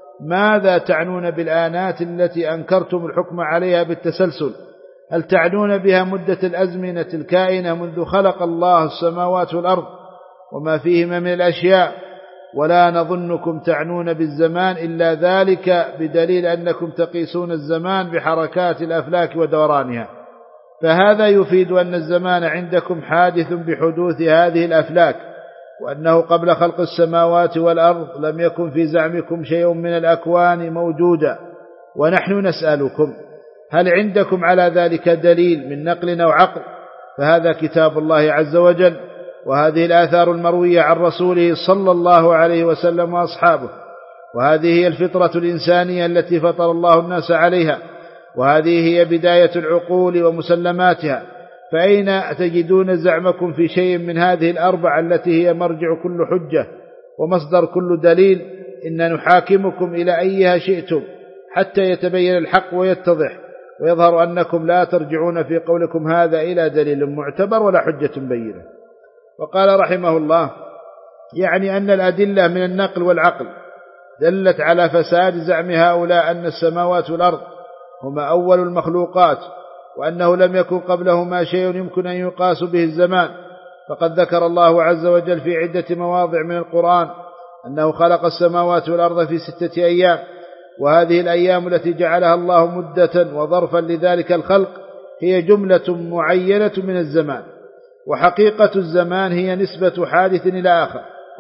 ماذا تعنون بالآنات التي أنكرتم الحكم عليها بالتسلسل؟ هل تعنون بها مدة الأزمنة الكائنة منذ خلق الله السماوات والأرض وما فيهما من الأشياء؟ ولا نظنكم تعنون بالزمان إلا ذلك، بدليل أنكم تقيسون الزمان بحركات الأفلاك ودورانها، فهذا يفيد أن الزمان عندكم حادث بحدوث هذه الأفلاك، وأنه قبل خلق السماوات والأرض لم يكن في زعمكم شيء من الأكوان موجودا، ونحن نسألكم هل عندكم على ذلك دليل من نقل أو عقل؟ فهذا كتاب الله عز وجل، وهذه الآثار المروية عن رسوله صلى الله عليه وسلم وأصحابه، وهذه هي الفطرة الإنسانية التي فطر الله الناس عليها، وهذه هي بداية العقول ومسلماتها. فأين تجدون زعمكم في شيء من هذه الأربع التي هي مرجع كل حجة ومصدر كل دليل؟ إن نحاكمكم إلى أيها شئتم حتى يتبين الحق ويتضح، ويظهر أنكم لا ترجعون في قولكم هذا إلى دليل معتبر ولا حجة بينة. وقال رحمه الله: يعني أن الأدلة من النقل والعقل دلت على فساد زعم هؤلاء أن السماوات والأرض هما أول المخلوقات، وأنه لم يكن قبلهما شيء يمكن أن يقاس به الزمان. فقد ذكر الله عز وجل في عدة مواضع من القرآن أنه خلق السماوات والأرض في 6 أيام، وهذه الأيام التي جعلها الله مدة وظرفا لذلك الخلق هي جملة معينة من الزمان، وحقيقة الزمان هي نسبة حادث إلى آخر.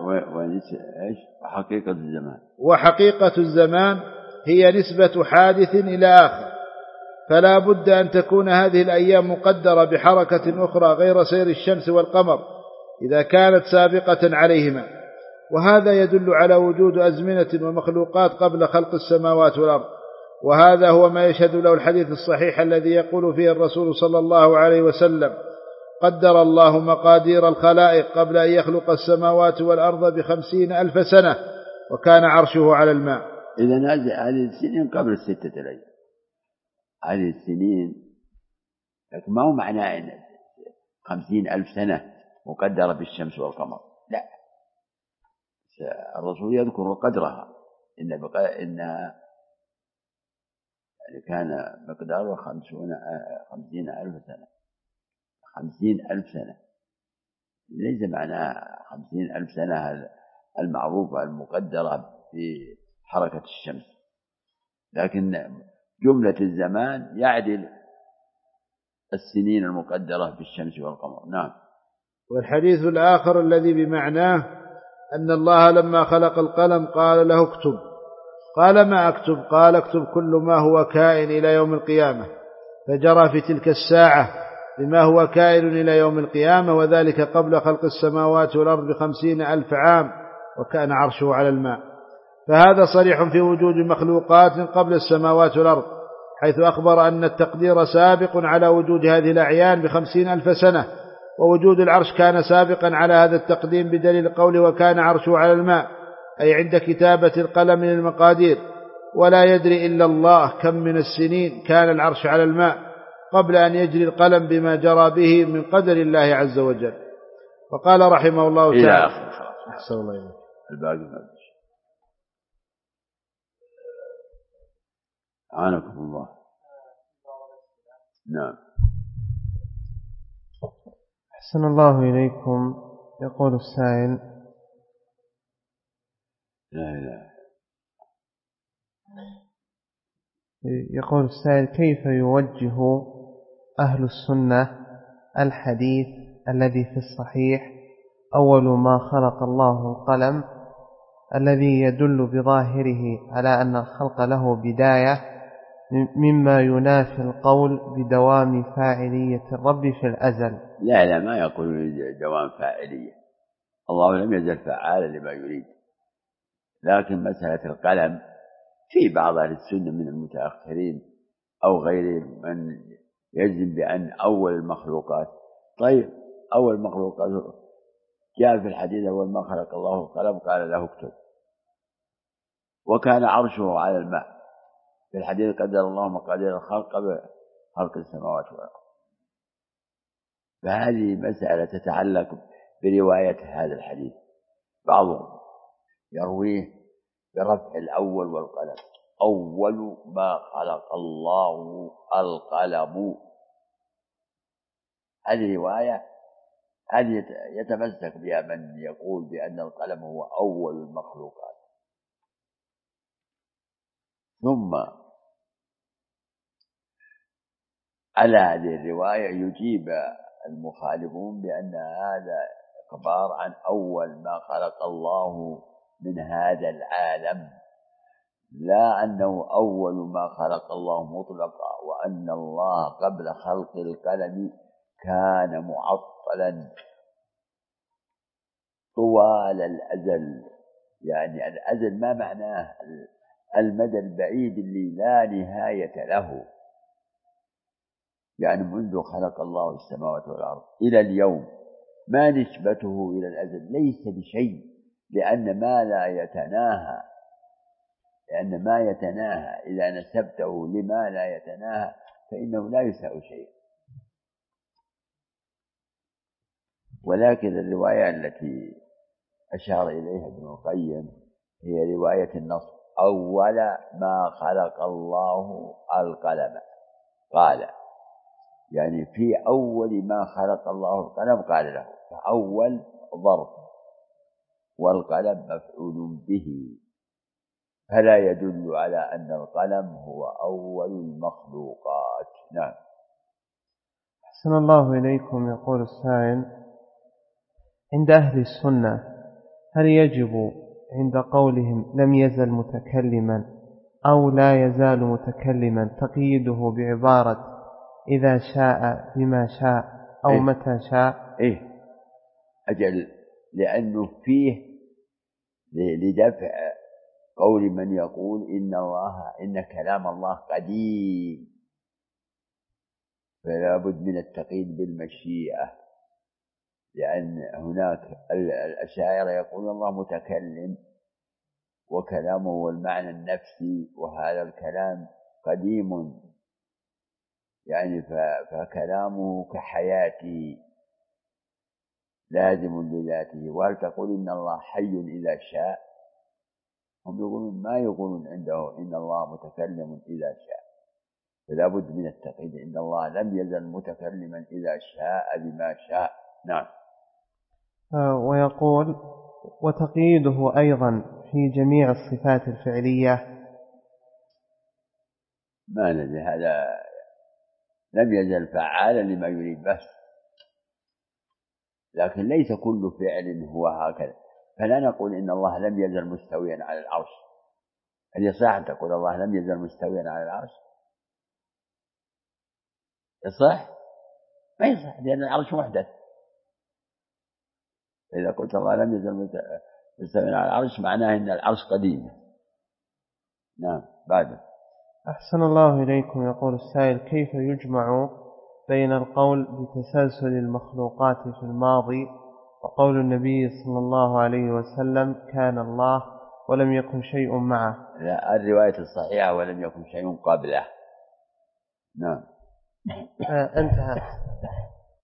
وحقيقة الزمان هي نسبة حادث إلى آخر، فلا بد أن تكون هذه الأيام مقدرة بحركة أخرى غير سير الشمس والقمر إذا كانت سابقة عليهما، وهذا يدل على وجود أزمنة ومخلوقات قبل خلق السماوات والأرض. وهذا هو ما يشهد له الحديث الصحيح الذي يقول فيه الرسول صلى الله عليه وسلم: قدر الله مقادير الخلائق قبل أن يخلق السماوات والأرض 50,000 سنة، وكان عرشه على الماء. إذن هذه السنين قبل 6 أيام، هذه السنين، لكن ما هو معناه أن 50,000 سنة مقدرة بالشمس والقمر، لا، الرسول يذكر قدرها، إنها يعني كان مقداره 50,000 سنة. 50,000 سنة ليس معناها 50,000 سنة المعروفة المقدرة بحركة الشمس، لكن جملة الزمان يعدل السنين المقدرة بالشمس والقمر. نعم. والحديث الآخر الذي بمعناه أن الله لما خلق القلم قال له اكتب، قال ما أكتب؟ قال اكتب كل ما هو كائن إلى يوم القيامة، فجرى في تلك الساعة بما هو كائن إلى يوم القيامة، وذلك قبل خلق السماوات والأرض 50,000 عام، وكان عرشه على الماء. فهذا صريح في وجود مخلوقات قبل السماوات والأرض، حيث أخبر أن التقدير سابق على وجود هذه الأعيان 50,000 سنة، ووجود العرش كان سابقا على هذا التقديم بدليل قوله وكان عرشه على الماء، أي عند كتابة القلم للمقادير. ولا يدري إلا الله كم من السنين كان العرش على الماء قبل أن يجري القلم بما جرى به من قدر الله عز وجل. وقال رحمه الله تعالى إلى آخر. أحسن الله إليك. الباقي ما فيش. أعانكم الله. نعم. أحسن الله إليكم. يقول السائل: لا إله. يقول السائل: كيف يوجه أهل السنة الحديث الذي في الصحيح أول ما خلق الله القلم، الذي يدل بظاهره على أن الخلق له بداية، مما ينافي القول بدوام فاعلية الرب في الأزل؟ لا ما يقول دوام فاعلية، الله لم يزل فعالا لما يريد، لكن مسألة القلم في بعض أهل السنة من المتأخرين أو غيرهم من يجزم بأن أول المخلوقات. طيب أول المخلوقات جاء في الحديث أول ما خلق الله القلم قال له اكتب، وكان عرشه على الماء. في الحديث قدر الله مقادير الخلق قبل خلق السماوات والأرض. فهذه مسألة تتعلق برواية هذا الحديث، بعضهم يرويه برفع الأول والقلم، أول ما خلق الله القلم، هذه رواية، هذه يتمسك بها من يقول بأن القلم هو أول المخلوقات. ثم على هذه الرواية يجيب المخالفون بأن هذا إخبار عن أول ما خلق الله من هذا العالم، لا أنه أول ما خلق الله مطلقا، وأن الله قبل خلق القلم كان معطلا طوال الأزل. يعني الأزل ما معناه المدى البعيد اللي لا نهاية له، يعني منذ خلق الله السماوات والأرض إلى اليوم ما نسبته إلى الأزل، ليس بشيء، لأن ما يتناهى إذا نسبته لما لا يتناهى فإنه لا يساوي شيء. ولكن الرواية التي أشار إليها ابن القيم هي رواية النص: أول ما خلق الله القلم، قال يعني في أول ما خلق الله القلم قال له، فأول ظرف والقلم مفعول به، فلا يدل على أن القلم هو أول المخلوقات. نعم. أحسن الله إليكم. يقول السائل: عند أهل السنة هل يجب عند قولهم لم يزل متكلما أو لا يزال متكلما تقييده بعبارة إذا شاء بما شاء أو متى شاء؟ أجل، لأنه فيه لدفع قول من يقول إن كلام الله قديم، فلا بد من التقييد بالمشيئة، لأن هناك الأشاعرة يقول الله متكلم وكلامه هو المعنى النفسي، وهذا الكلام قديم، يعني فكلامه كحياته لازم لذاته. وهل تقول إن الله حي إذا شاء؟ هم يقولون ما يقولون عنده إن الله متكلم إذا شاء، فلا بد من التقييد. إن الله لم يزل متكلما إذا شاء بما شاء. نعم. ويقول: وتقييده أيضا في جميع الصفات الفعلية. ما ندري، هذا لم يزل فعالا لما يريد بس، لكن ليس كل فعل هو هكذا. فلا نقول إن الله لم يزل مستويا على العرش. هل يصح أن تقول الله لم يزل مستويا على العرش؟ يصح؟ ما يصح، لأن العرش محدث. إذا قلت الله لم يزل مستويا على العرش معناه أن العرش قديم. نعم. بعد. أحسن الله إليكم. يقول السائل: كيف يجمع بين القول بتسلسل المخلوقات في الماضي وقول النبي صلى الله عليه وسلم كان الله ولم يكن شيء معه؟ لا، الرواية الصحيحة ولم يكن شيء قبله. نعم. انتهى.